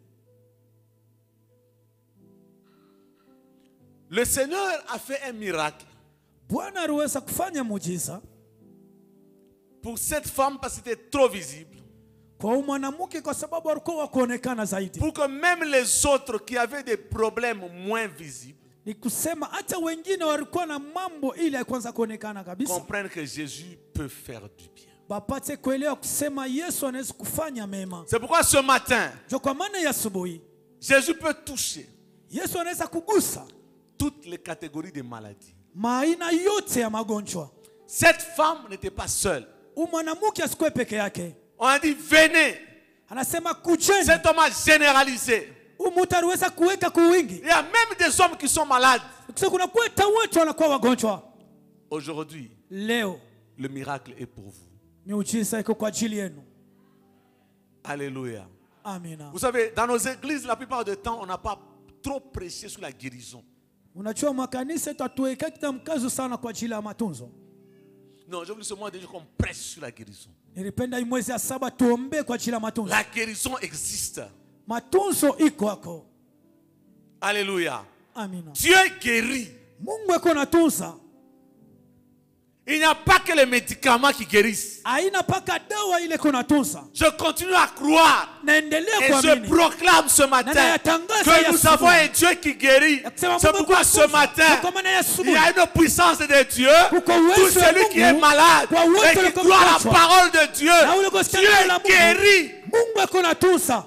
Le Seigneur a fait un miracle Bwana aliweza kufanya muujiza pour cette femme parce que c'était trop visible. kwa huyu mwanamke kwa sababu alikuwa wa kuonekana zaidi. Pour que même les autres qui avaient des problèmes moins visibles Ni kusema hata wengine walikuwa na mambo ile ya kwanza kuonekana kabisa, comprennent que Jésus peut faire du bien. bapate kuelewa kusema Yesu anaweza kufanya mema. C'est pourquoi ce matin, Jo, kwa maana ya asubuhi Jésus peut toucher Yesu anaweza kugusa toutes les catégories de maladies. maaina yote ya magonjwa. Cette femme n'était pas seule. Huyu mwanamke asikuwe peke yake, On a dit, venez. anasema kujeni. Cet homme a généralisé. Huyu mtu aliweza kuweka kwa wingi. Il y a même des hommes qui sont malades. Sasa kuna kweta watu wanakuwa wagonjwa. Aujourd'hui, Leo le miracle est pour vous. miujiza iko kwa ajili yenu. Alléluia. Amina. Vous savez, dans nos églises, la plupart du temps, on n'a pas trop prêché sur la guérison. Unajua makanisa tatuweka kita mkazo sana kwa ajili ya matunzo. Non, je voulais seulement dire qu'on prêche sur la guérison. Nilipenda hii mwezi ya saba tuombe kwa ajili ya matunzo. La guérison existe. Matunzo iko hako. Alléluia. Amina. Dieu guérit. Mungu ako natunza. Il n'y a pas que les médicaments qui guérissent. Haina paka dawa ile kuna tunza. Je continue à croire. Naendelea Et je kuamini. proclame ce matin que nous avons un Dieu qui guérit. C'est pourquoi ce matin, il y a une puissance de Dieu. Tout celui qui est malade et qui croit à la parole de Dieu, Dieu guérit. Mungu ako natunza.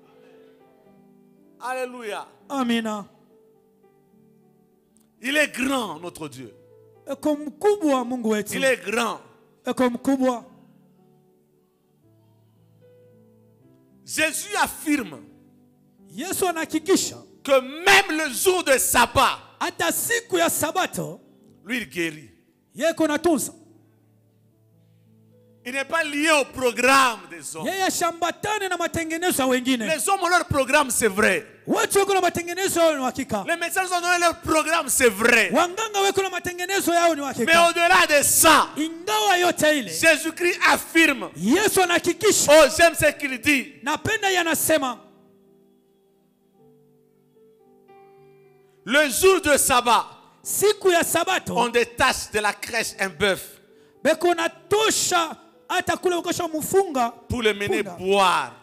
Alléluia. Amina. Il est grand, notre Dieu. Eko mkubwa Mungu wetu. Il est grand. Eko mkubwa. Jésus affirme Yesu anahakikisha que même le jour de sabbat, hata siku ya Sabato lui il guérit. yeye kuna tunza. Il n'est pas lié au programme des hommes. Yeye shambatane na matengenezo ya wengine. Les hommes ont leur programme, c'est vrai. Watu wako na matengenezo yao ni hakika. Les médecins ont donné leur programme, c'est vrai. Wanganga wako na matengenezo yao ni Mais hakika. au-delà de ça, Ingawa yote ile Jésus-Christ affirme. Yesu anahakikisha. Oh, j'aime ce qu'il dit. Napenda yanasema Le jour de sabbat, siku ya Sabato on détache de la crèche un bœuf beko na tosha hata kule ukosha mfunga pour le mener punda. boire.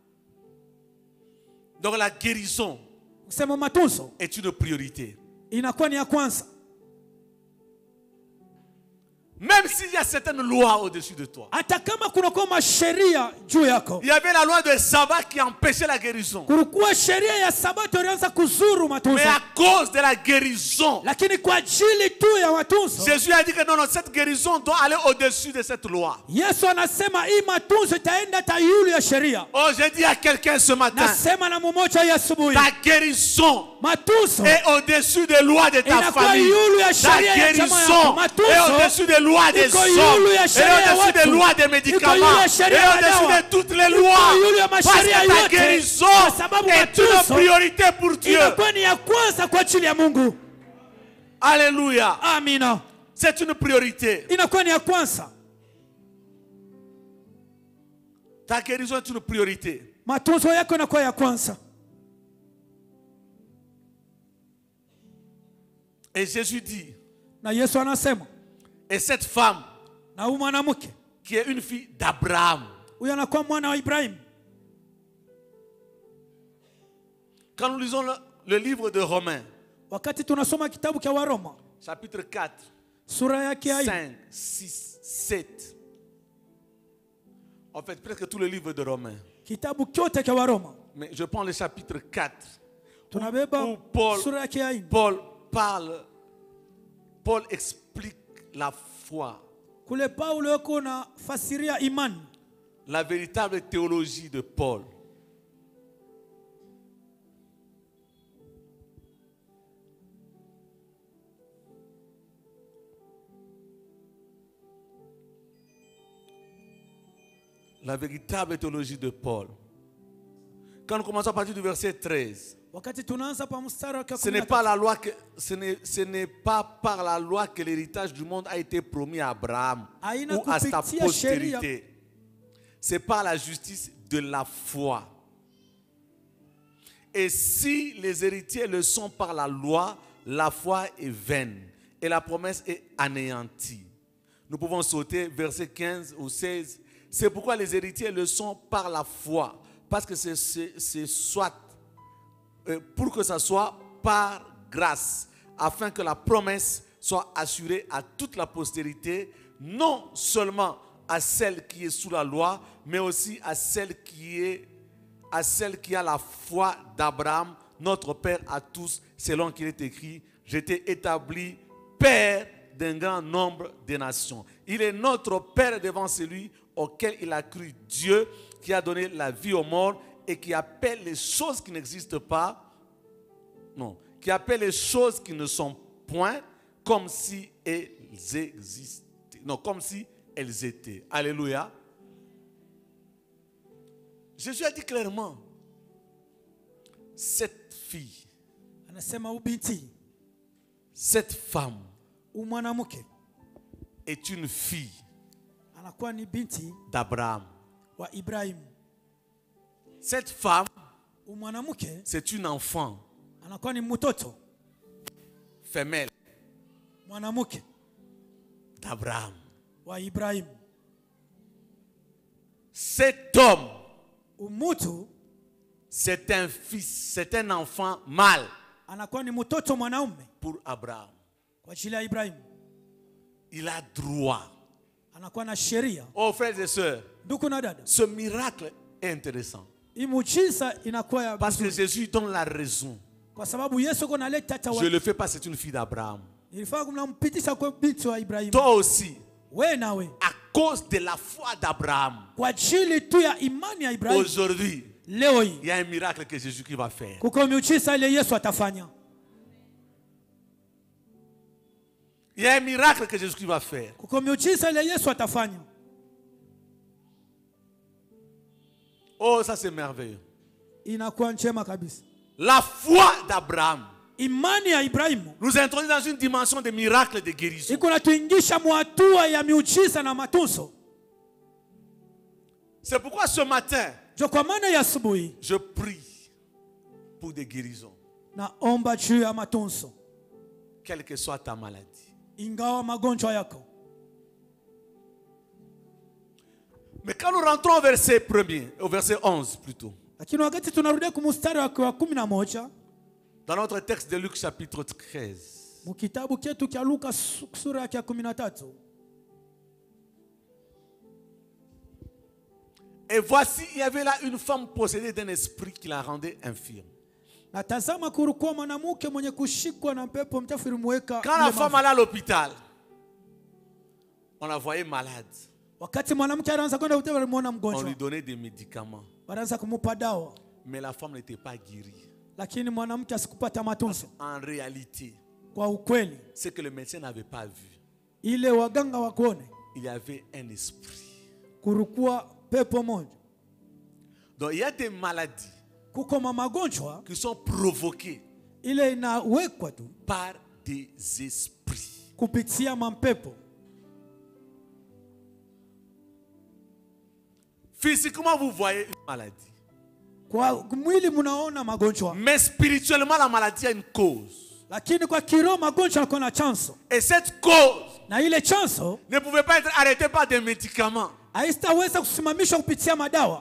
Donc la guérison Kusema matunzo est une priorité. inakuwa ni ya kwanza. Même s'il y a certaines lois au-dessus de toi. hata kama kunakuwa masheria juu yako. Il y avait la loi de sabbat qui empêchait la guérison. Kulikuwa sheria ya sabato ilianza kuzuru matunzo. Mais à cause de la guérison, Lakini kwa ajili tu ya matunzo, Jésus a dit que non, non, cette guérison doit aller au-dessus de cette loi. Yesu anasema hii matunzo itaenda hata yule ya sheria. Oh, j'ai dit à quelqu'un ce matin, Nasema na mmoja ya asubuhi, ta guérison matunzo est au-dessus des lois de ta inakuwa famille. yule ya Ta sheria ya jamaa yako. guérison est Matunzo au-dessus des lois des iko hommes, yule ya et sheria ya au-dessus des watu. lois des Iko médicaments, yule ya et sheria ya au-dessus dawa. de toutes les Iko lois. yule ya Parce masheria que ta yote. guérison Kwa sababu est une matunzo priorité pour Dieu. inakuwa ni ya kwanza kwa ajili ya Mungu. Alléluia. Amina. C'est une priorité. Inakuwa ni ya kwanza. Ta guérison est une priorité. Matunzo yako inakuwa ya kwanza. Et Jésus dit, Na Yesu anasema, et cette femme na huyu mwanamke qui est une fille d'Abraham, huyu anakuwa mwana wa Ibrahimu. quand nous lisons le, le livre de Romains, Wakati tunasoma kitabu cha Waroma chapitre quatre, sura yake ya nne, cinq, six, sept, en fait presque tout le livre de Romains, kitabu chote cha Waroma mais je prends le chapitre quatre, tunabeba où Paul, sura yake ya nne. Paul parle, Paul explique la foi, Kule Paulo yuko na fasiria imani, la véritable théologie de Paul. La véritable théologie de Paul. Quand nous commençons à partir du verset treize, wakati tunaanza pa mstari wa ce n'est pas la loi que ce n'est ce n'est pas par la loi que l'héritage du monde a été promis à Abraham Haina ou à sa kupitia postérité. C'est par la justice de la foi. Et si les héritiers le sont par la loi, la foi est vaine et la promesse est anéantie. Nous pouvons sauter verset quinze ou seize. C'est pourquoi les héritiers le sont par la foi. Parce que c'est, c'est, c'est soit, euh, pour que ça soit par grâce, afin que la promesse soit assurée à toute la postérité, non seulement à celle qui est sous la loi, mais aussi à celle qui est, à celle qui a la foi d'Abraham, notre Père à tous, selon qu'il est écrit, j'étais établi Père d'un grand nombre de nations. Il est notre Père devant celui auquel il a cru, Dieu qui a donné la vie aux morts et qui appelle les choses qui n'existent pas, non, qui appelle les choses qui ne sont point comme si elles existaient, non, comme si elles étaient. Alléluia. Jésus a dit clairement, cette fille, anasema ubinti, cette femme huyu mwanamke est une fille anakuwa ni binti d'Abraham. wa Ibrahimu. Cette femme, Huyu mwanamke c'est une enfant anakuwa ni mtoto femelle mwanamke d'Abraham. wa Ibrahimu. Cet homme, Umutu c'est un fils, c'est un enfant mâle anakuwa ni mtoto mwanaume pour Abraham. kwa ajili ya Ibrahimu. Il a droit. Anakuwa na sheria. Oh frères et sœurs, Ndugu na dada, ce miracle est intéressant. hii muujiza inakuwa ya Parce que vizuri. Jésus donne la raison. Kwa sababu Yesu kunaleta hata Je watu. le fais pas, c'est une fille d'Abraham. Ilifaa kumnampitisha kwa binti wa Ibrahimu. Toi aussi, We nawe à cause de la foi d'Abraham, kwa ajili tu ya imani ya Ibrahimu, aujourd'hui, leo hii il y a un miracle que Jésus qui va faire. kuko miujiza ile Yesu atafanya. Il y a un miracle que Jésus qui va faire. Kuko miujiza ile Yesu atafanya. Oh, ça c'est merveilleux. Inakuwa njema kabisa. La foi d'Abraham Imani ya Ibrahimu nous introduit dans une dimension de miracle de guérison. iko natuingisha mwatua ya miujiza na matunzo. C'est pourquoi ce matin, Jo, kwa maana ya asubuhi je prie pour des guérisons, naomba juu ya matunzo, quelle que soit ta maladie. ingawa magonjwa yako. Mais quand nous rentrons au verset premier, au verset onze plutôt, Lakini wakati tunarudia kumustari wa kwa kumi na moja dans notre texte de Luc chapitre treize, mukitabu chetu cha Luka su- sura yake ya kumi na tatu Et voici, il y avait là une femme possédée d'un esprit qui la rendait infirme. Na tazama kulikuwa mwanamke mwenye kushikwa na pepo mchafu ilimweka. Quand la femme allait à l'hôpital, on la voyait malade. Wakati mwanamke anaanza kwenda hospitali alimuona On mgonjwa. lui donnait des médicaments. Wanaanza kumupa dawa. Mais la femme n'était pas guérie. Lakini mwanamke asikupata matunzo. En réalité, Kwa ukweli, ce que le médecin n'avait pas vu, ile waganga wakuone, il y avait un esprit. kulikuwa pepo moja. Donc il y a des maladies Kuko magonjwa qui sont provoquées ile inawekwa tu par des esprits. kupitia mampepo. Physiquement, vous voyez une maladie. Kwa mwili mnaona magonjwa, Mais spirituellement, la maladie a une cause. lakini kwa kiroho magonjwa yako na chanzo. Et cette cause Na ile chanzo ne pouvait pas être arrêtée par des médicaments. haistaweza kusimamishwa kupitia madawa.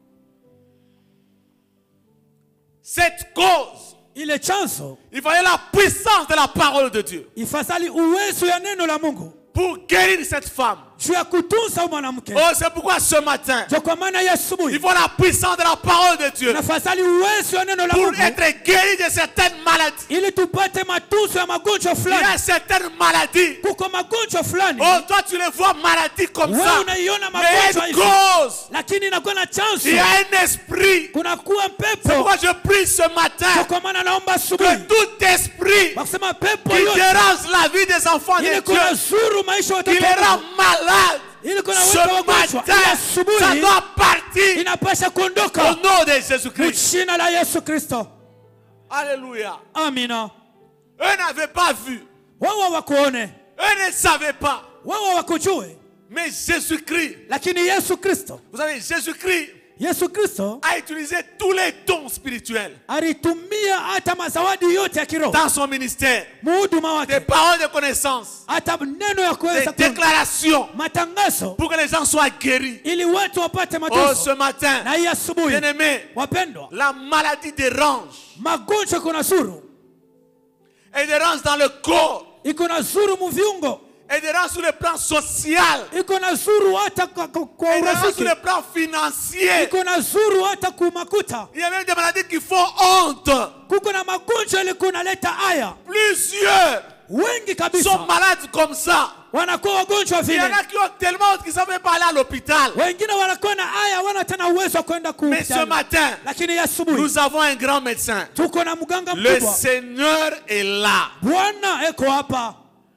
Cette cause, Ile chanzo il fallait la puissance de la parole de Dieu ifadhali uwezo ya neno la Mungu pour guérir cette femme. juu ya kutunza mwanamke. Oh, c'est pourquoi ce matin, Ndio kwa maana ya asubuhi il faut la puissance de la parole de Dieu nafadhali uwezo ya neno la pour Mungu être guéri de certaines maladies. ili tupate matunzo ya magonjwa Il y fulani. a certaines maladies. Kuko magonjwa fulani Oh, toi, tu les vois maladies comme wewe ça. unaiona Mais il y a magonjwa une hivi, cause. lakini inakuwa na chanzo. Il y a un esprit. Kunakuwa C'est pepo. pourquoi je prie ce Ndio matin kwa maana naomba que asubuhi tout esprit wakisema pepo qui yote dérange la vie des enfants de ili Dieu, kuna zuru maisha ya qui watoto les wa rend Mungu, malades, ili kuna ce watu wagonjwa, ili matin, ça asubuhi doit partir inapasha au kuondoka nom de Jésus-Christ. jina la Yesu Kristo. Alléluia. Amina. Eux n'avaient pas vu. Wao wakuone, Eux ne savaient pas. wao wakujue, Mais Jésus-Christ, lakini Yesu Kristo, vous savez, Jésus-Christ Yesu Kristo a utilisé tous les dons spirituels alitumia hata mazawadi yote ya kiroho dans son ministère. muhuduma Des wake, paroles de connaissance, hata neno ya des kuweza kuona déclarations matangazo pour que les gens soient guéris. ili watu wapate Oh, matunzo. ce matin, Na hii asubuhi, bien-aimés, wapendwa, la maladie dérange. magonjwa iko na zuru, Elle dérange dans le corps. iko na zuru mu viungo, Elle dérange sur le plan social. iko na zuru hata kwa, kwa, kwa Elle dérange urafiki, sur le plan financier. iko na zuru hata kumakuta. Il y a même des maladies qui font honte. Kuko na magonjwa ile kunaleta haya, Plusieurs wengi sont kabisa malades comme ça. wanakuwa wagonjwa Il y en vile. a qui ont tellement honte qu'ils ne savent même pas aller à l'hôpital. Wengine wanakuwa na haya, wana tena uwezo wa kwenda Mais ce hospitali. matin, Lakini ya asubuhi nous avons un grand médecin. tuko na mganga Le mkubwa. Seigneur est là. Bwana eko hapa.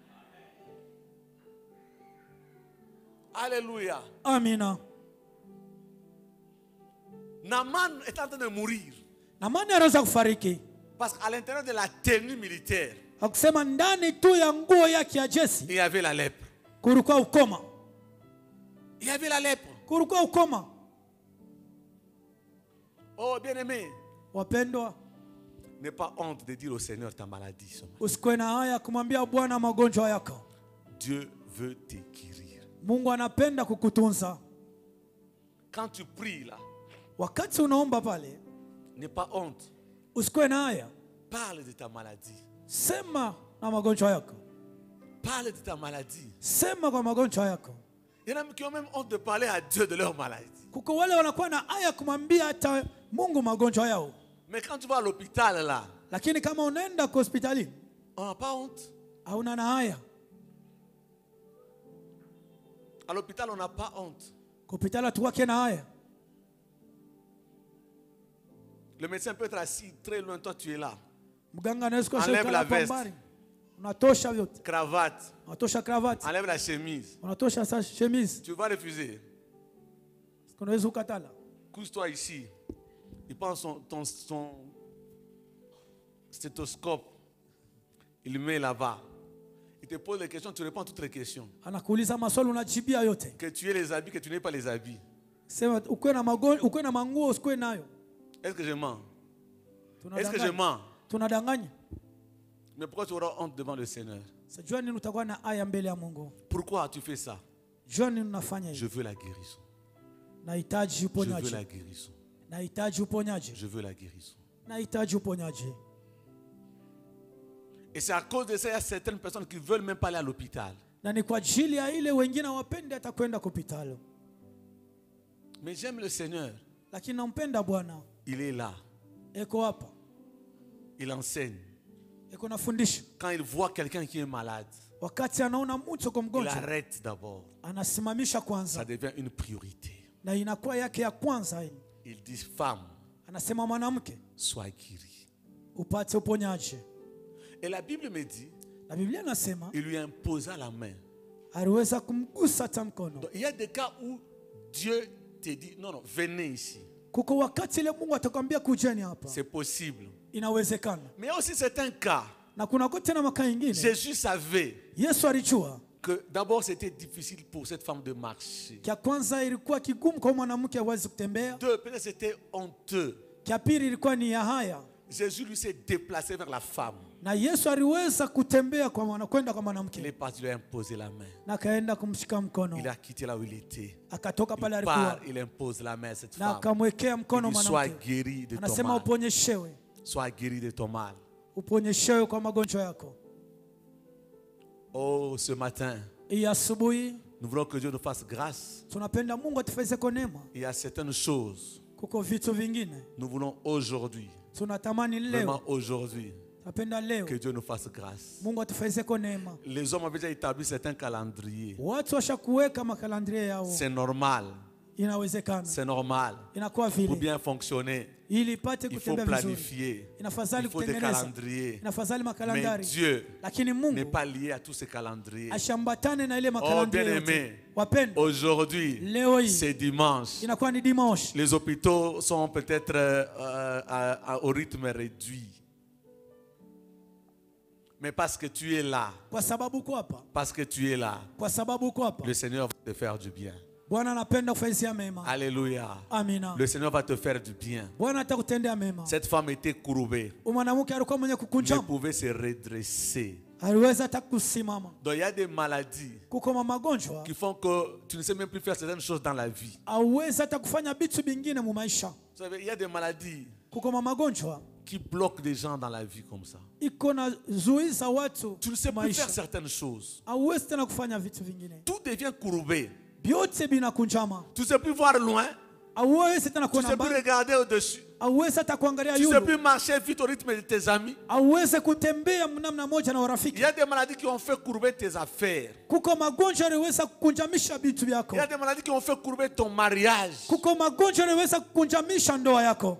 Alléluia. Amina. Naaman est en train de mourir. Namani anaweza kufariki, Parce qu'à l'intérieur de la tenue militaire, akusema ndani tu ya nguo yake ya jeshi il y avait la lèpre. kulikuwa ukoma, Il y avait la lèpre. kulikuwa ukoma. Oh, bien-aimé, Wapendwa, n'aie pas honte de dire au Seigneur ta maladie. ce matin. usikuwe na haya kumwambia Bwana magonjwa yako. Dieu veut te guérir. Mungu anapenda kukutunza. Quand tu pries là, Wakati unaomba pale, n'aie pas honte. usikuwe na haya, Parle de ta maladie. sema na magonjwa yako, Parle de ta maladie. sema kwa magonjwa yako. Il y en a qui ont même honte de parler à Dieu de leur maladie. Kuko wale wanakuwa na haya kumwambia hata Mungu magonjwa yao, Mais quand tu vas à l'hôpital là, lakini kama unaenda kwa hospitali on n'a pas honte. hauna na haya. À l'hôpital, on n'a pas honte. Kwa hospitali tuwake na haya. Le médecin peut être assis très loin, toi tu es là. Mganga anaweza kuwa Enlève la hapa veste. mbali, unatosha vyote, Cravate, unatosha cravate, enlève la chemise. unatosha sa chemise, Tu vas refuser. unaweza ukatala. Couche-toi ici. Il prend son, ton, son stéthoscope. Il le met là-bas. Il te pose des questions, tu réponds à toutes les questions. Anakuuliza maswali unajibia yote. Que tu aies les habits, que tu n'aies pas les habits. Sema ukuwe na magonjwa, ukuwe na manguo, usikuwe nayo. Est-ce que je mens? Est-ce que je Tunadanganya. mens? Tunadanganya. Mais pourquoi tu auras honte devant le Seigneur? Sijua nini utakuwa na haya mbele ya Mungu. Pourquoi tu fais ça? Jua nini unafanya Je hivi. veux la guérison. Nahitaji Je veux uponyaji. la guérison. Nahitaji uponyaji. Je veux la guérison. Nahitaji uponyaji. Et c'est à cause de ça, il y a certaines personnes qui ne veulent même pas aller à l'hôpital. Na ni kwa ajili ya ile wengine wapende hata kwenda hospitali. Mais j'aime le Seigneur. lakini nampenda Bwana. Il est là. Eko hapa. Il enseigne. Eko nafundisha. Quand il voit quelqu'un qui est malade, Wakati anaona mtu kwa il mgonjwa, arrête d'abord. anasimamisha Ça kwanza devient une priorité. na inakuwa yake ya kwanza. Hii Il dit, femme, anasema mwanamke, sois guérie. upate uponyaji. Et la Bible me dit, Na Biblia inasema il lui imposa la main. aliweza kumgusa hata mkono. Donc, il y a des cas où Dieu te dit, non, non, venez ici. Kuko wakati ile Mungu atakwambia kujeni hapa, C'est possible. inawezekana. Mais il y a aussi certains cas, Na kuna kote na makaa ingine Jésus savait Yesu alijua que d'abord c'était difficile pour cette femme de marcher. kia kwanza ilikuwa kigumu kwa mwanamke awezi kutembea, Deux, peut-être c'était honteux. kia pili ilikuwa ni ya haya, Jésus lui s'est déplacé vers la femme. na Yesu aliweza kutembea kwa mwana kwenda kwa Il est mwanamke parti, lui a imposé la main. na kaenda kumshika mkono, Il a quitté là où il était. akatoka pale Il part, alikuwa il impose la main à cette na femme. akamwekea Il mkono dit, sois mwanamke, guéri de ton anasema mal. uponyeshewe, Sois guéri de ton mal. uponyeshewe kwa magonjwa yako. Oh, ce matin, Hii asubuhi nous voulons que Dieu nous fasse grâce. tunapenda Mungu atufanyie kwa neema. Il y a certaines choses, Kuko vitu vingine nous voulons aujourd'hui, tunatamani vraiment leo, aujourd'hui, tunapenda leo que Dieu nous fasse grâce. Mungu atufanyie kwa neema. Les hommes avaient déjà établi certains calendriers. Watu washakuweka makalandria yao, C'est normal, inawezekana, c'est normal. inakuwa Pour vile bien fonctionner, ili ipate il faut kutembea vizuri, planifier. inafadhali Il faut des kutengeneza, calendriers. inafadhali Mais makalandari, Dieu lakini n'est Mungu pas lié à tous ces calendriers. ashambatane na ile Oh, makalandria bien-aimé, yote. Wapendwa, aujourd'hui, leo hii c'est dimanche. inakuwa ni dimanche, Les hôpitaux sont peut-être euh, à- à- au rythme réduit. Mais parce que tu es là, kwa sababu uko hapa, parce que tu es là, kwa sababu uko hapa, le Seigneur va te faire du bien. Bwana anapenda kufanyia mema. Alléluia. Amina. Le Seigneur va te faire du bien. Bwana atakutendea mema. Cette femme était courbée, Mwanamke alikuwa mwenye ne kukunjama, pouvait se redresser. aliweza hata kusimama. Donc il y a des maladies Kuko magonjwa qui font que tu ne sais même plus faire certaines choses dans la vie. hauwezi hata kufanya vitu vingine mu maisha. Vous savez, il y a des maladies Kuko magonjwa qui bloquent des gens dans la vie comme ça. iko na zuiza watu Tu ne sais plus maisha, faire certaines choses. hauwezi tena kufanya vitu vingine, Tout devient courbé. vyote binakunjama, Tu ne sais plus voir loin. hauwezi tena Tu ne kuona sais plus mbali, regarder au-dessus. hauwezi hata kuangalia Tu ne sais yulu, plus marcher vite au rythme de tes amis. hauwezi kutembea namna moja na Il urafiki. y a des maladies qui ont fait courber tes affaires. Kuko magonjwa yanaweza kukunjamisha vitu Il vyako. y a des maladies qui ont fait courber ton mariage. Kuko magonjwa yanaweza kukunjamisha ndoa yako.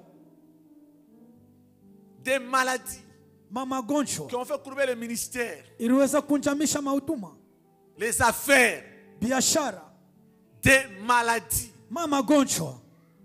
Des maladies Mamagonjwa qui ont fait courber le ministère. iliweza kukunjamisha mahuduma, Les affaires. biashara, Des maladies. mamagonjwa.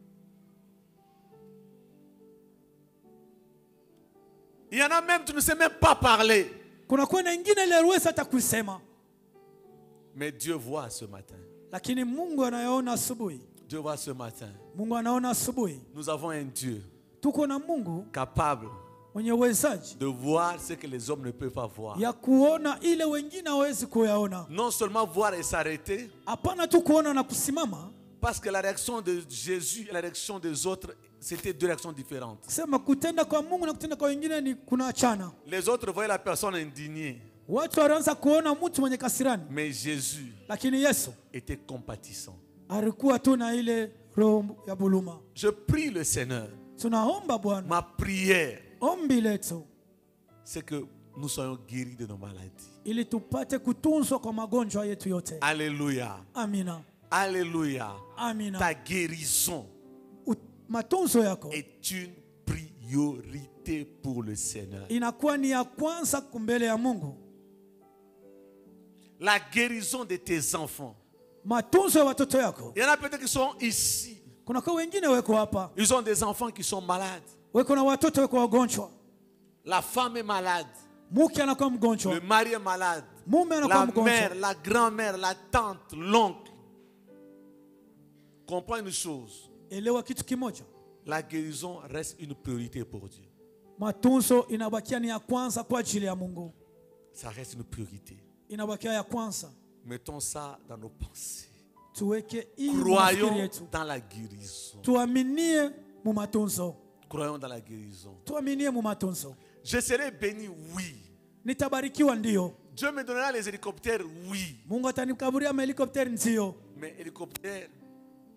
Il y en a même, tu ne sais même pas parler. Kuna kuna ingine ile iliweza hata kusema, Mais Dieu voit ce matin. lakini Mungu anayaona asubuhi. Dieu voit ce matin. Mungu anaona asubuhi. Nous avons un Dieu Tuko na Mungu capable mwenye uwezaji de voir ce que les hommes ne peuvent pas voir. ya kuona ile wengine hawezi kuyaona. Non seulement voir et s'arrêter, Hapana tu kuona na kusimama, parce que la réaction de Jésus et la réaction des autres, c'était deux réactions différentes. sema kutenda kwa Mungu na kutenda kwa wengine ni kuna achana. Les autres voyaient la personne indignée, Watu wanaanza kuona mtu mwenye kasirani, mais Jésus lakini Yesu était compatissant. alikuwa tu na ile roho ya buluma. Je prie le Seigneur. Tunaomba Bwana, Ma prière, ombi letu c'est que nous soyons guéris de nos maladies. ili tupate kutunzwa kwa magonjwa yetu yote. Alléluia. Amina, Alléluia. amina. Ta guérison U- Matunzo yako est une priorité pour le Seigneur. inakuwa ni ya kwanza kumbele ya Mungu. La guérison de tes enfants. Matunzo ya watoto yako. Il y en a peut-être qui sont ici. Kuna kwa wengine weko hapa, Ils ont des enfants qui sont malades. weko na watoto weko wagonjwa, La femme est malade. mke anakuwa Le mgonjwa, mari est malade. mume anakuwa La mgonjwa. mère, la grand-mère, la tante, l'oncle. Comprends une chose. Elewa kitu kimoja, La guérison reste une priorité pour Dieu. matunzo inabakia ni ya kwanza kwa ajili ya Mungu, Ça reste une priorité. inabakia ya kwanza. Mettons ça dans nos pensées. Tuweke hii mafikiri Croyons yetu, dans la guérison. tuaminie mu matunzo, Croyons dans la guérison. tuaminie mu matunzo. Je serai béni, oui. Nitabarikiwa ndio, Dieu me donnera les hélicoptères, oui. Mungu atanikaburia mahelikopteri ndio, Mais hélicoptère,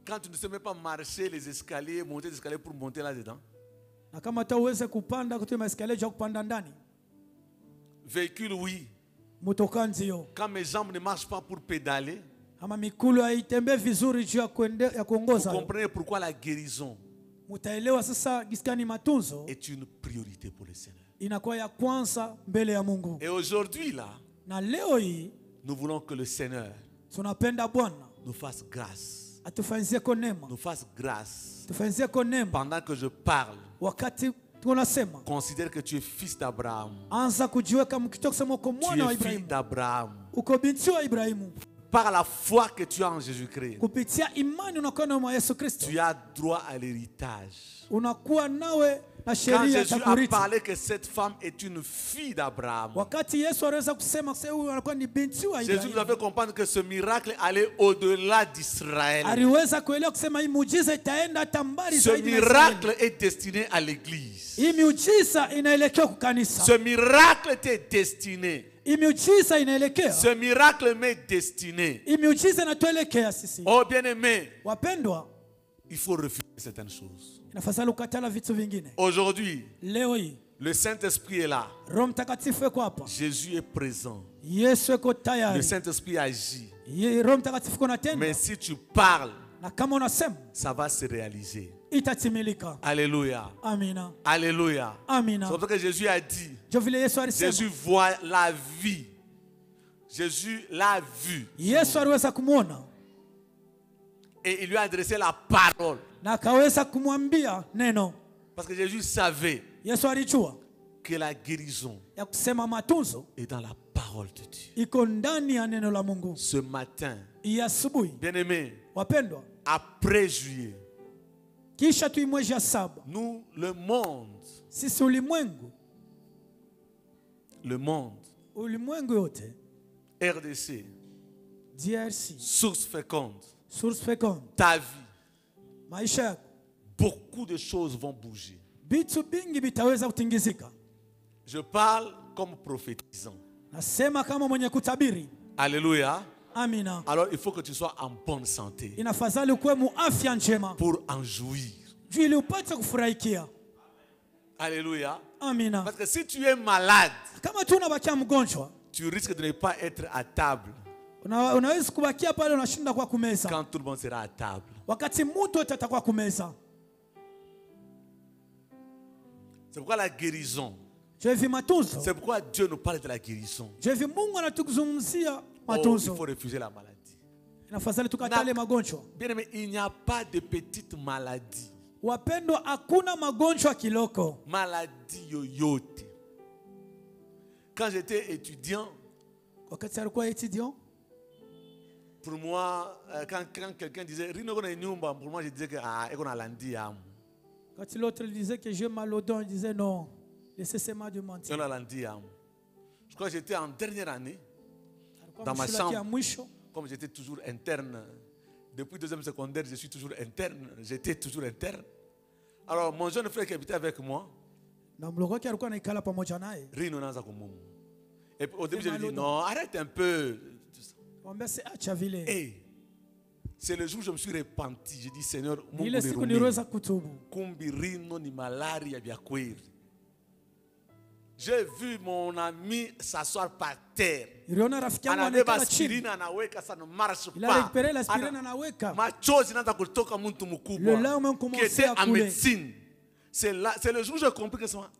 quand tu ne sais même pas marcher les escaliers, monter les escaliers pour monter là-dedans. Na kama hata uweze kupanda kutoka maskalier ya kupanda ndani. Véhicule, oui. Motoka ndio. Quand mes jambes ne marchent pas pour pédaler, Ama mikulu haitembe vizuri juu ya kuende ya vous kuongoza. comprenez pourquoi la guérison Mutaelewa sasa giskani matunzo est une priorité pour le Seigneur. inakuwa ya kwanza mbele ya Mungu. Et aujourd'hui, là, Na leo hii nous voulons que le Seigneur tunapenda Bwana nous fasse grâce. atufanyizie kwa neema. Nous fasse grâce. Tufanyizie kwa neema. Pendant que je parle, Wakati tunasema considère que tu es fils d'Abraham. anza kujiweka mkitoka kusema uko Tu mwana wa es fils Ibrahimu. d'Abraham. Uko binti wa Ibrahimu. Par la foi que tu as en Jésus-Christ, Kupitia imani unakuwa na Yesu Kristo. tu as droit à l'héritage. Unakuwa nawe na Quand sheria Jésus za a kurithi. parlé que cette femme est une fille d'Abraham, Wakati Yesu aliweza kusema sasa huyu anakuwa ni binti wa Jésus nous Ibrahimu. a fait comprendre que ce miracle allait au-delà d'Israël. Aliweza kuelewa kusema hii muujiza itaenda hata mbali Ce zaidi na Israeli. miracle est destiné à l'Église. Hii miujiza inaelekea kwa kanisa. Ce miracle était destiné. Hii miujiza inaelekea. Ce miracle m'est destiné. Hii miujiza inatuelekea sisi. Oh bien-aimé, Wapendwa, il faut refuser certaines choses. inafadhali ukatala vitu vingine. Aujourd'hui, Leo hii le Saint-Esprit est là. Roho Mtakatifu yuko hapa. Jésus est présent. Yesu yuko Le tayari. Saint-Esprit agit. Ye- Roho Mtakatifu kunatenda. Mais si tu parles, Na kama unasema ça va se réaliser. itatimilika. Alléluia. Amina. Alléluia. Amina. C'est pour ça que Jésus a dit, Jo vile Yesu alisema. Jésus voit la vie. Jésus l'a vu. Yesu aliweza kumwona Et il lui a adressé la parole. na akaweza kumwambia neno. Parce que Jésus savait Yesu alijua que la guérison ya kusema matunzo est dans la parole de Dieu. iko ndani ya neno la Mungu. Ce matin, Hii asubuhi, bien-aimés, wapendwa, après juillet, kisha tu mwezi ya saba, nous, le monde, sisi ulimwengu, le monde, ulimwengu yote, R D C, D R C, source féconde, source féconde, ta vie, maisha yako, beaucoup de choses vont bouger. vitu vingi vitaweza kutingizika. Je parle comme prophétisant. Nasema kama mwenye kutabiri. Alléluia. Amina. Alors il faut que tu sois en bonne santé Inafadhali ukuwe mu afya njema pour en jouir. juu ili upate kufurahikia. Alléluia. Amina. Parce que si tu es malade, Kama tu unabakia mgonjwa, tu risques de ne pas être à table una, unaweza kubakia pale unashinda kwa kumeza. quand tout le monde sera à table. Wakati mtu wote atakuwa kumeza. C'est pourquoi la guérison, Je hivi matunzo. c'est pourquoi Dieu nous parle de la guérison. Je hivi Mungu anatuzungumzia Oh, il matunzo. faut refuser la maladie. Inafadhali tukatale Na- magonjwa. Bien aimé, il n'y a pas de petite maladie. Wapendwa, hakuna magonjwa kiloko. Maladie yoyote. Quand j'étais étudiant, Wakati alikuwa étudiant, pour moi, euh, quand, quand quelqu'un disait Rino kona nyumba, pour moi je disais que ah, eko na landi yamu. quand l'autre disait que j'ai mal au dos, il disait non, laissez ces mains de Eko mentir. na landi yamu. Je crois que j'étais en dernière année, Alikuwa dans ma mshiriki ya chambre. mwisho. comme j'étais toujours interne. Depuis deuxième secondaire, je suis toujours interne. J'étais toujours interne. Alors mon jeune frère qui habitait avec moi, Na mdogo wake alikuwa anaikala pamoja naye. Rino naanza kumumu. Et puis, au début, Et je lui ai dit Malodo. non, arrête un peu. Mwambia si acha vile. Et c'est le jour où je me suis repenti. J'ai dit Seigneur, Mungu Ile siku nirumie. niliweza kutubu. Kumbi Rino ni malaria vya kweli. J'ai vu mon ami s'asseoir par terre. Niliona rafiki yangu Anabeba anaikala chini. aspirine anaweka sana marche Il a pas. récupéré l'aspirine Ana- anaweka. Machozi inaanza kutoka mtu Le mkubwa larme ont qui commencé était à en couler. médecine. C'est là, c'est le jour où j'ai compris que c'est moi.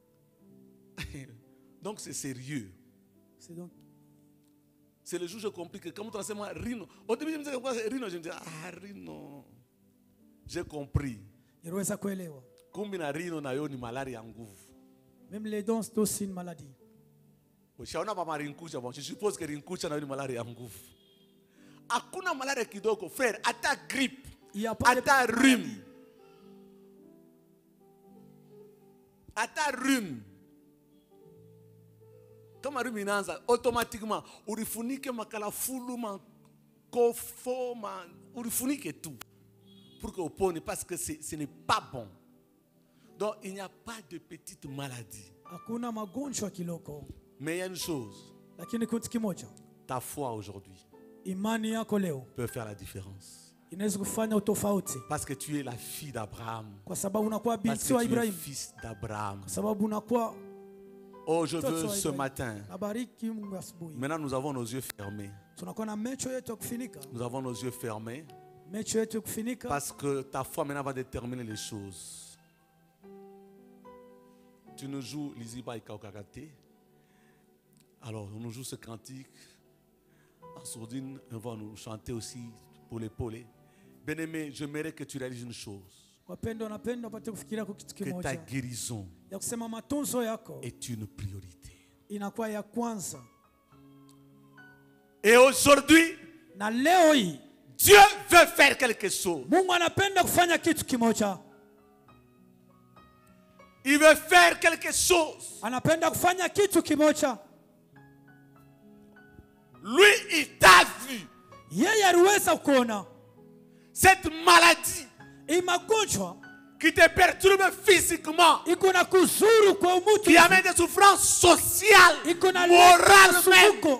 Donc c'est sérieux. C'est donc C'est le jour où j'ai compris que comme tu as moi Rino. Au début je me disais quoi c'est Rino, je me disais ah Rino. J'ai compris. niliweza kuelewa. Kumbi na Rino na yo ni malaria ya nguvu. Même les dons c'est aussi une maladie. Ushaona mama rinkucha bon, je suppose que rinkucha na yo ni malaria ya nguvu. Hakuna malaria kidogo frère, hata grippe, Il y a pas de hata maladie. rhume. Hata rhume. Kama rhume inaanza automatiquement urifunike makalafulu makofo ma urifunike tout pour que upone parce que c'est- ce n'est pas bon. Donc il n'y a pas de petite maladie. Hakuna magonjwa kiloko. Mais il y a une chose, Lakini kitu kimoja, ta foi aujourd'hui imani yako leo peut faire la différence. inaweza kufanya utofauti, Parce que tu es la fille d'Abraham. kwa sababu unakuwa Parce binti wa que tu es Ibrahim, fils d'Abraham. kwa sababu unakuwa Oh, je mtoto veux wa ce Ibrahim. matin. Nabariki Mungu asubuhi. Maintenant, nous avons nos yeux fermés. Tunakuwa na macho yetu ya kufunika, Nous avons nos yeux fermés. macho yetu ya kufunika, Parce que ta foi maintenant va déterminer les choses. Tu nous joues Liziba et Kaokakate. Alors, on nous joue ce cantique. En sourdine, on va nous chanter aussi pour l'épauler. Bien-aimé, j'aimerais que tu réalises une chose. wapendwa, napenda upate kufikiria kwa kitu Que ta kimoja, guérison ya kusema matunzo yako est une priorité. inakuwa ya kwanza. Et aujourd'hui, Na leo hii Dieu veut faire quelque chose. Mungu anapenda kufanya kitu kimoja, Il veut faire quelque chose. anapenda kufanya kitu kimoja. Lui, il t'a vu. Yeye aliweza kuona Cette maladie hii magonjwa qui te perturbe physiquement, iko na kuzuru kwa umutu, qui amène des souffrances sociales, iko na morales même. msukuko.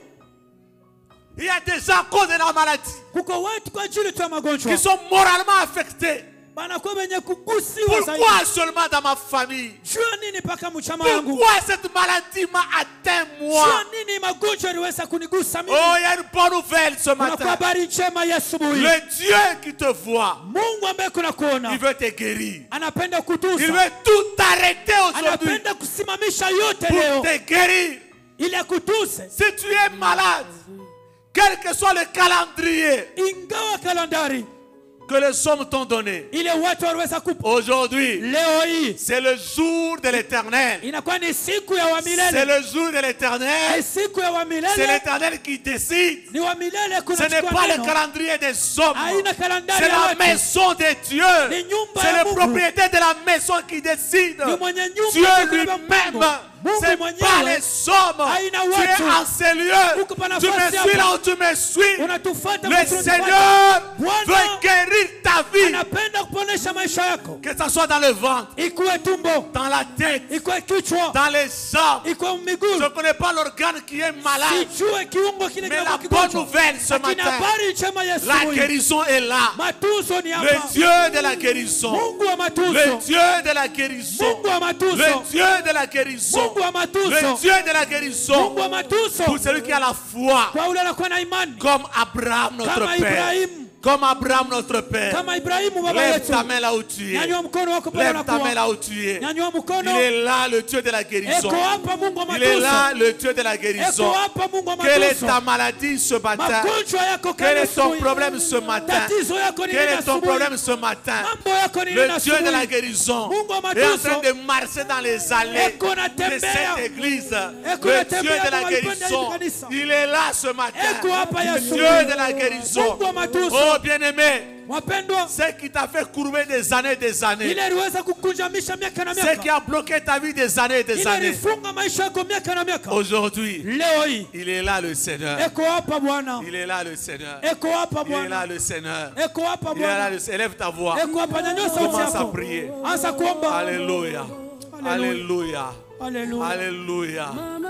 Il y a des gens à cause de la maladie Kuko watu kwa ajili tu ya magonjwa qui sont moralement affectés. banakuwa wenye kugusiwa zaidi. Pourquoi seulement dans ma famille? Jua nini mpaka mchama wangu? Pourquoi cette maladie m'a atteint moi? Jua nini magonjwa yaliweza kunigusa mimi? Oh, il y a une bonne nouvelle ce Kuna matin. habari njema ya asubuhi. Le Dieu qui te voit, Mungu ambaye kuna kuona il veut te guérir. anapenda Il kutuza, veut tout arrêter aujourd'hui anapenda kusimamisha yote pour leo te guérir. ili akutuze. Si tu es malade, quel que soit le calendrier Ingawa kalandari que les hommes t'ont donné, ile watu waliweza kupa, aujourd'hui, leo hii c'est le jour de l'éternel. inakuwa ni siku ya wa C'est milele. le jour de Ni l'éternel. siku ya wa C'est milele, l'éternel qui décide. ni wa milele. Ce Kuna n'est chukua pas le neno, calendrier des hommes. haina kalendari C'est ya la watu. maison de Ni Dieu. nyumba C'est ya le Mungu. propriétaire de la maison qui décide. Ni mwenye nyumba Dieu ya kubeba lui-même. Mungu. Mungu C'est mwenyewe. pas les hommes. Haina Tu es watu. en ces lieux. Uko pa Tu me nafasi suis hapa. là où tu me suis. Unatufuata Le kwa tunatufuata. Seigneur Bwana veut guérir ta vie. anapenda kuponesha maisha yako, Que ça soit dans le ventre, ikuwe tumbo, dans la tête, ikuwe kichwa, dans les jambes. ikuwe Je miguu. ne connais pas l'organe qui est malade. Sijue kiungo kile Mais la kinakuwa bonne kigonjwa. nouvelle ce Lakini matin, habari njema ya la asubuhi, guérison est là. matunzo ni Le hapa. Dieu de la guérison. Mungu wa Le matunzo, Dieu de la guérison. Mungu wa Le matunzo, Dieu de la guérison. Mungu wa Le matunzo, Dieu de la guérison. Mungu wa matunzo. Pour celui qui a la foi. Kwa ule anakuwa na imani Comme Abraham notre kama père. Ibrahimu, Comme Abraham notre père. kama Ibrahimu baba Lève yetu. ta main là où tu es. Nyanyua mkono wako pale Lève ta main unakuwa. là où tu es. Nyanyua Il mkono. est là le Dieu de la guérison. Eko hapa Mungu wa Il est là matunzo. le Dieu de la guérison. Eko hapa Mungu wa Quelle est matunzo. ta maladie ce matin? Magonjwa yako Quel kama est ton asubuhi. problème ce matin? Tatizo yako ni Quel nini est ton asubuhi? problème ce matin? Mambo yako ni nini Le Dieu de la asubuhi? guérison Mungu wa est en matunzo. train de marcher dans les allées Eko de natembea. cette église. Eko Le natembea Dieu de la mahali pende guérison, hili kanisa. il est là ce matin. Eko hapa Le Yesu. Dieu de la guérison. Mungu wa matunzo. Oh bien-aimé, Wapendwa, ce qui t'a fait courber des années et des années, ile iliweza kukunjamisha miaka na ce miaka, qui a bloqué ta vie des années et des ile années, ilifunga maisha yako miaka na miaka, aujourd'hui, leo hii il est là le Seigneur. eko hapa Bwana, Il est là le Seigneur. eko hapa Il est là Bwana, le Seigneur. eko hapa Il est là Bwana, le Seigneur. Élève ta voix. eko hapa. Nyanyua sauti Commence à yako, prier. anza kuomba. Alléluia. Alléluia. Haleluya. Alléluia.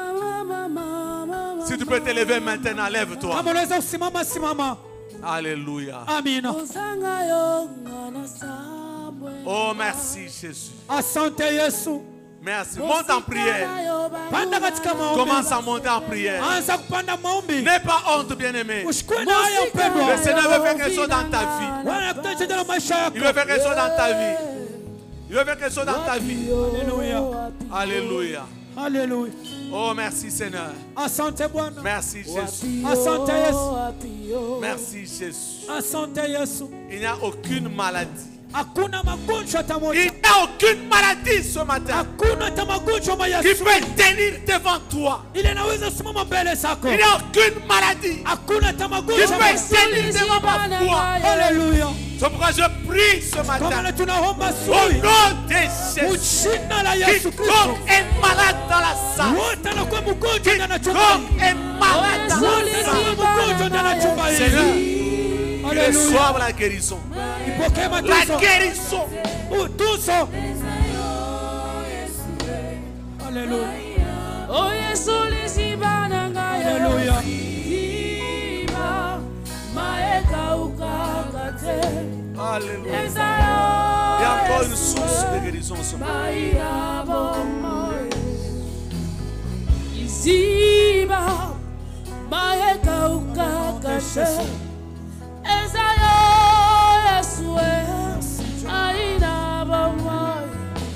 Si tu peux te lever maintenant, lève-toi. Kama unaweza kusimama, simama. Alléluia. Amina. Oh, merci Jésus. Asante Yesu. Merci. Monte en prière. Panda katika maombi. Commence à monter en prière. Anza kupanda maombi. N'aie pas honte, bien-aimé. Usikue na haya mpendwa. Le Seigneur veut faire quelque chose dans ta vie. Bwana anakutaka tena maisha Il yako. veut faire quelque chose dans ta vie. Il veut faire quelque chose dans ta vie. Haleluya. Alléluia. Haleluya. Oh, merci Seigneur. Asante Bwana. Merci Jésus. Asante Yesu. Merci Jésus. Asante Yesu. Il n'y a aucune maladie. Hakuna magonjwa hata Il moja. n'y a aucune maladie ce matin Hakuna hata magonjwa maya qui peut tenir devant toi. ile naweza simama mbele zako. Il n'y a aucune maladie Hakuna hata qui magonjwa peut maya. tenir devant ma foi. Haleluya. C'est pourquoi je prie ce Kwa matin maana tunaomba au asubuhi nom de Jésus. jina la Yesu Quiconque Kristo. est malade dans la salle, Wote anakuwa mgonjwa ndani ya chumba quiconque hili. est malade dans Wote la anakuwa salle, mgonjwa ndani ya chumba hili. Seigneur, qu'il Haleluya. reçoive la guérison. Ipokee La matunzo. guérison. Utunzo. Haleluya. Oh Yesu liziba na ngai. Haleluya. Liziba, maeka ukakate. Alléluia. Il y a encore une source de guérison ce matin. Iziba maeka ukakashe ezayo yesue aina bomai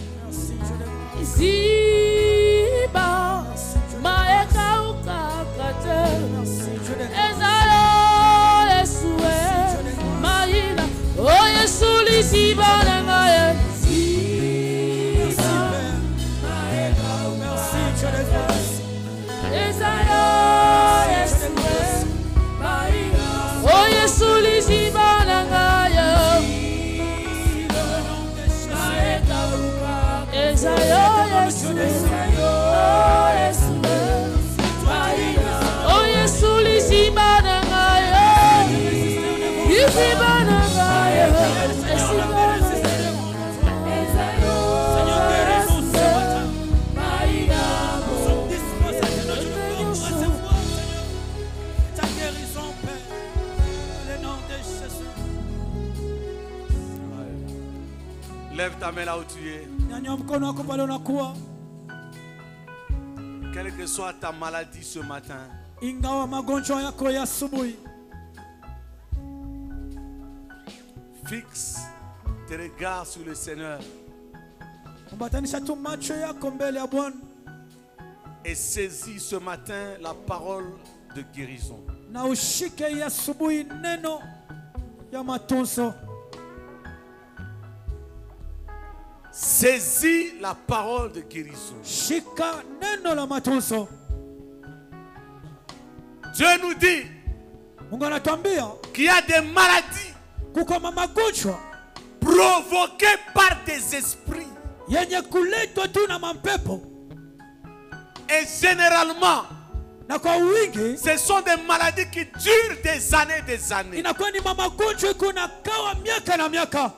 Iziba maeka ukakashe ezayo yesue maina oh Yesu liziba nangaye Oh Yesu liziba nangayo Ezayo Yesu Oh Yesu liziba nangayo Liziba nangayo Lève ta main là où tu es. Quelle que soit ta maladie ce matin, Ingawa magonjwa yako ya asubuhi, fixe tes regards sur le Seigneur ambatanisha tu macho yako mbele ya Bwana et saisis ce matin la parole de guérison. na ushike ya asubuhi neno ya matunzo. Saisis la parole de guérison. Shika neno la matunzo. Dieu nous dit Mungu anatuambia qu'il y a des maladies kuko magonjwa provoquées par des esprits. yenye kuletwa tu na mapepo, Et généralement, na kwa wingi ce sont des maladies qui durent des années des années. inakuwa ni magonjwa kuna kawa miaka na miaka.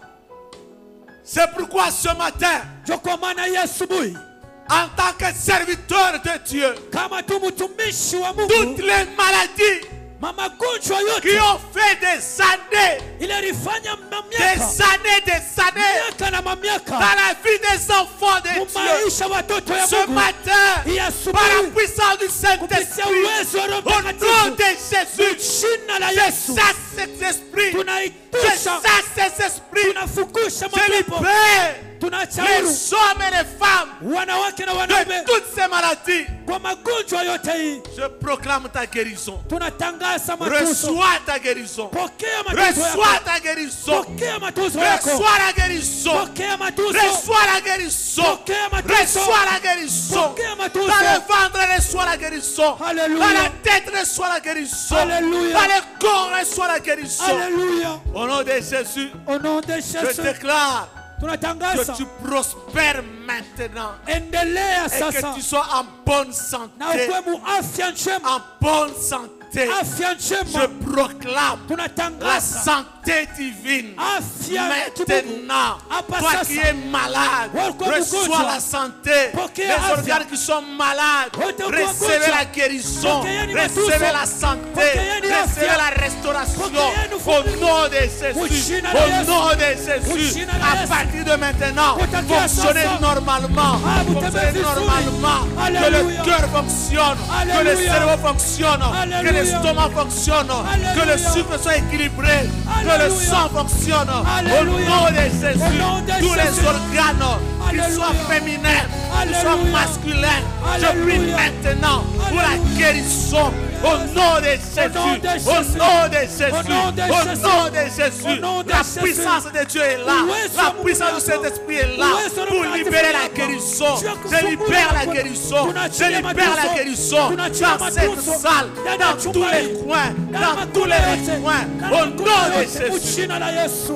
C'est pourquoi ce matin, Jo kwa maana ya asubuhi en tant que serviteur de Dieu, kama tu mtumishi wa toutes Mungu, les maladies magonjwa qui yote ont fait des années, ile ilifanya des mamiaka années, des années miaka na dans mamiaka la vie des enfants de Dieu, mumaisha watoto ya ce Mungu matin, ya par la asubuhi puissance du kupitia Saint-Esprit, uwezo wa Roho au nom Mtakatifu de Jésus, jina la je Yesu chasse cet esprit, je tunaitusha, chasse cet esprit, tunafukusha je mapepo, libère tunaacha les huru hommes et les femmes wanawake na de wanaume toutes ces maladies. kwa magonjwa yote hii. Je proclame ta guérison. Tunatangaza matunzo. Reçois ta guérison. Pokea matunzo Reçois yako. ta guérison. Pokea matunzo yako. Reçois la guérison. Pokea matunzo. Reçois la guérison. Pokea matunzo. Reçois la guérison. Pokea matunzo. Dans le ventre, reçois la guérison. Alléluia. Dans la tête, reçois la guérison. Alléluia. Dans le corps, reçois la guérison. Alléluia. Au nom de Jésus, Au nom de je Yesu déclare tunatangaza que tu prospères maintenant. endelea Et sasa que tu sois en bonne na santé. ukwe mu afya njema, En bonne santé. afya Je njema. proclame la Tunatangaza santé divine. afya ya kimungu. Maintenant, Hapa toi sasa. qui es malade, Walikuwa reçois mgonjwa. la santé. Pokea Les afya. organes qui sont malades, Wote walikuwa recevez mgonjwa. la guérison, Pokeeni recevez matunzo. la santé, Pokeeni afya. recevez la restauration. Pokeeni Au ufungulivu. nom de Jésus, Ujina la au Yesu. nom de Jésus, Ujina la à Yesu. partir de maintenant, Kutakia fonctionnez sasa. normalement, Ah, vous fonctionnez t'aimez normalement, vizuri. que le Alléluia. cœur fonctionne, que le Alléluia. cerveau fonctionne, que Alléluia. l'estomac fonctionne, que le Alléluia. sucre soit équilibré, que le Alléluia. sang fonctionne. Au Alléluia. nom de Jésus, Au nom de tous les Jésus. organes, qu'ils Alléluia. soient féminins, qu'ils soient Alléluia. masculins, je prie Alléluia. maintenant pour la Alléluia. guérison. Au nom de Jésus, nom de au Jésus. nom de Jésus, Au nom de au Jésus. nom de Au Jésus, nom de la Jésus. puissance de Dieu est là, Uwezo la wa Mungu puissance du yako. Saint-Esprit est là Uwezo wa pour Mungu libérer la yako. guérison. Juu ya Je kufungua libère la yako. guérison, je Tunaachilia libère la matunzo. guérison Tunaachilia dans cette matunzo. salle, Ndani ya dans chumba tous les hii. coins, Ndani ya dans tous makona les yote. coins, Ndani ya au makona nom de yote. Jésus. Jina la Yesu.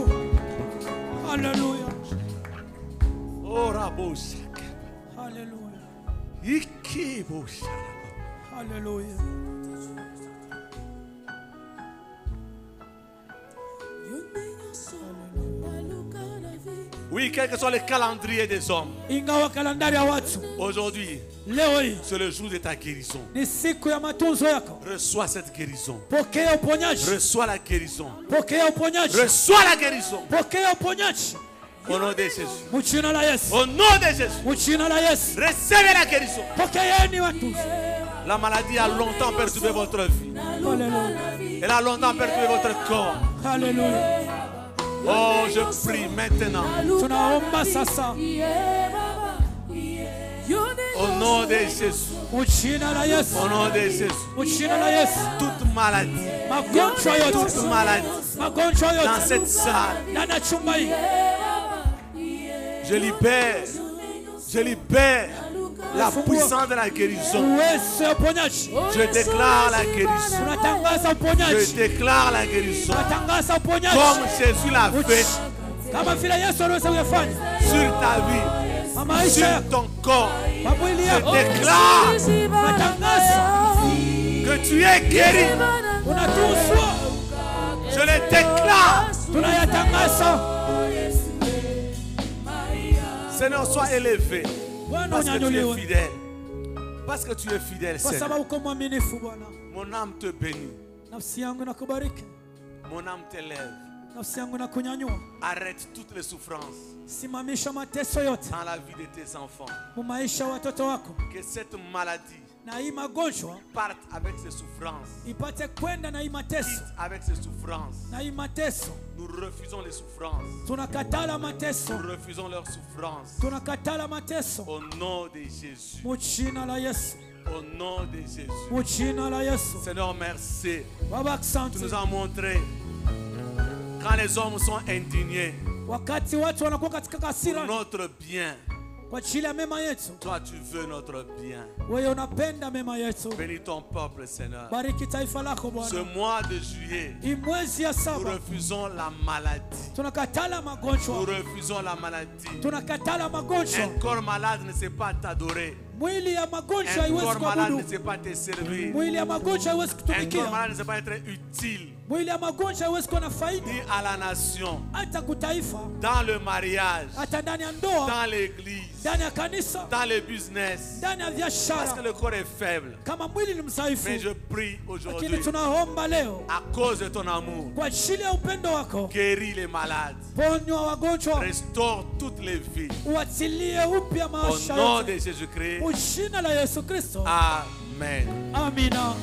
Haleluya. Oh, Raboshak. Haleluya. Ikiboshak. Haleluya. Oui, quel que soit le calendrier des hommes, Ingawa kalendari ya watu aujourd'hui, leo hii C'est le jour de ta guérison. ni siku ya matunzo yako. Reçois cette guérison. Pokea uponyaji, Reçois la guérison. pokea uponyaji, Reçois la guérison. pokea uponyaji Au nom de Jésus. mu jina la Yesu, Au nom de Jésus. mu jina la Yesu. Recevez la guérison. Pokeeni matunzo. La maladie a longtemps perturbé votre vie. Haleluya, Elle a longtemps perturbé votre corps. haleluya. Oh, je prie maintenant. Tunaomba sasa Au nom de Jésus. mu jina la Yesu, Au nom de Jésus. mu jina la Yesu. Toute maladie. Magonjwa yote, Toute maladie. magonjwa Dans yote cette salle. ndani ya chumba hii, Je libère. Je libère la puissance de la guérison. uwezo wa uponyaji. Je déclare la guérison. Tunatangaza Je uponyaji, déclare la guérison. tunatangaza uponyaji Comme Jésus l'a fait kama vile Yesu aliweza kuyafanya sur ta vie, kwa maisha sur yako, ton corps. kwa mwili Je yako. déclare Tunatangaza que tu es guéri. unatunzwa, Je le déclare. tunayatangaza. Seigneur, sois élevé. Bwana Parce que tu es unyanyuliwe fidèle. Parce que tu es fidèle, kwa Seigneur. sababu uko mwaminifu Bwana. Mon âme te bénit. Nafsi yangu nakubariki, Mon âme t'élève. nafsi yangu nakunyanyua. Arrête toutes les souffrances Simamisha mateso yote dans la vie de tes enfants. mu maisha ya watoto wako, Que cette maladie na hii magonjwa parte avec ses souffrances. ipate kwenda na hii mateso, Quitte avec ses souffrances. na hii mateso. Nous refusons les souffrances. Tunakatala mateso, Nous refusons leurs souffrances. tunakatala mateso Au nom de Jésus. mu jina la Yesu, Au nom de Jésus. mu jina la Yesu. Seigneur, merci. Baba, Tu asante. nous as montré quand les hommes sont indignés Wakati watu wanakuwa katika pour hasira notre bien. kwa ajili ya mema yetu, Toi, tu veux notre bien. wewe unapenda mema yetu. Bénis ton peuple, Seigneur. Bariki taifa lako Ce Bwana. mois de juillet, Hii mwezi ya nous saba refusons la maladie. tunakatala Nous magonjwa, refusons la maladie. tunakatala magonjwa. Un corps malade ne sait pas t'adorer. Mwili ya magonjwa Un haiwezi corps malade ne kuabudu, sait pas te servir. mwili ya magonjwa haiwezi Un corps kutumikia, malade ne sait pas être utile mwili ya magonjwa haiwezi kuwa na ni faida à la nation, hata kutaifa, dans le mariage, hata ndani ya ndoa, dans l'église, ndani ya kanisa, dans le business. ndani ya Parce que biashara. le corps est faible. Kama mwili ni Mais mdhaifu, je prie aujourd'hui, lakini tunaomba leo à cause de ton amour, kwa ajili ya upendo wako, guéris les malades, ponywa wagonjwa, restaure toutes les vies. uachilie upya Au maisha nom yote, de Jésus-Christ, mu jina la Yesu Kristo, Amen. amina.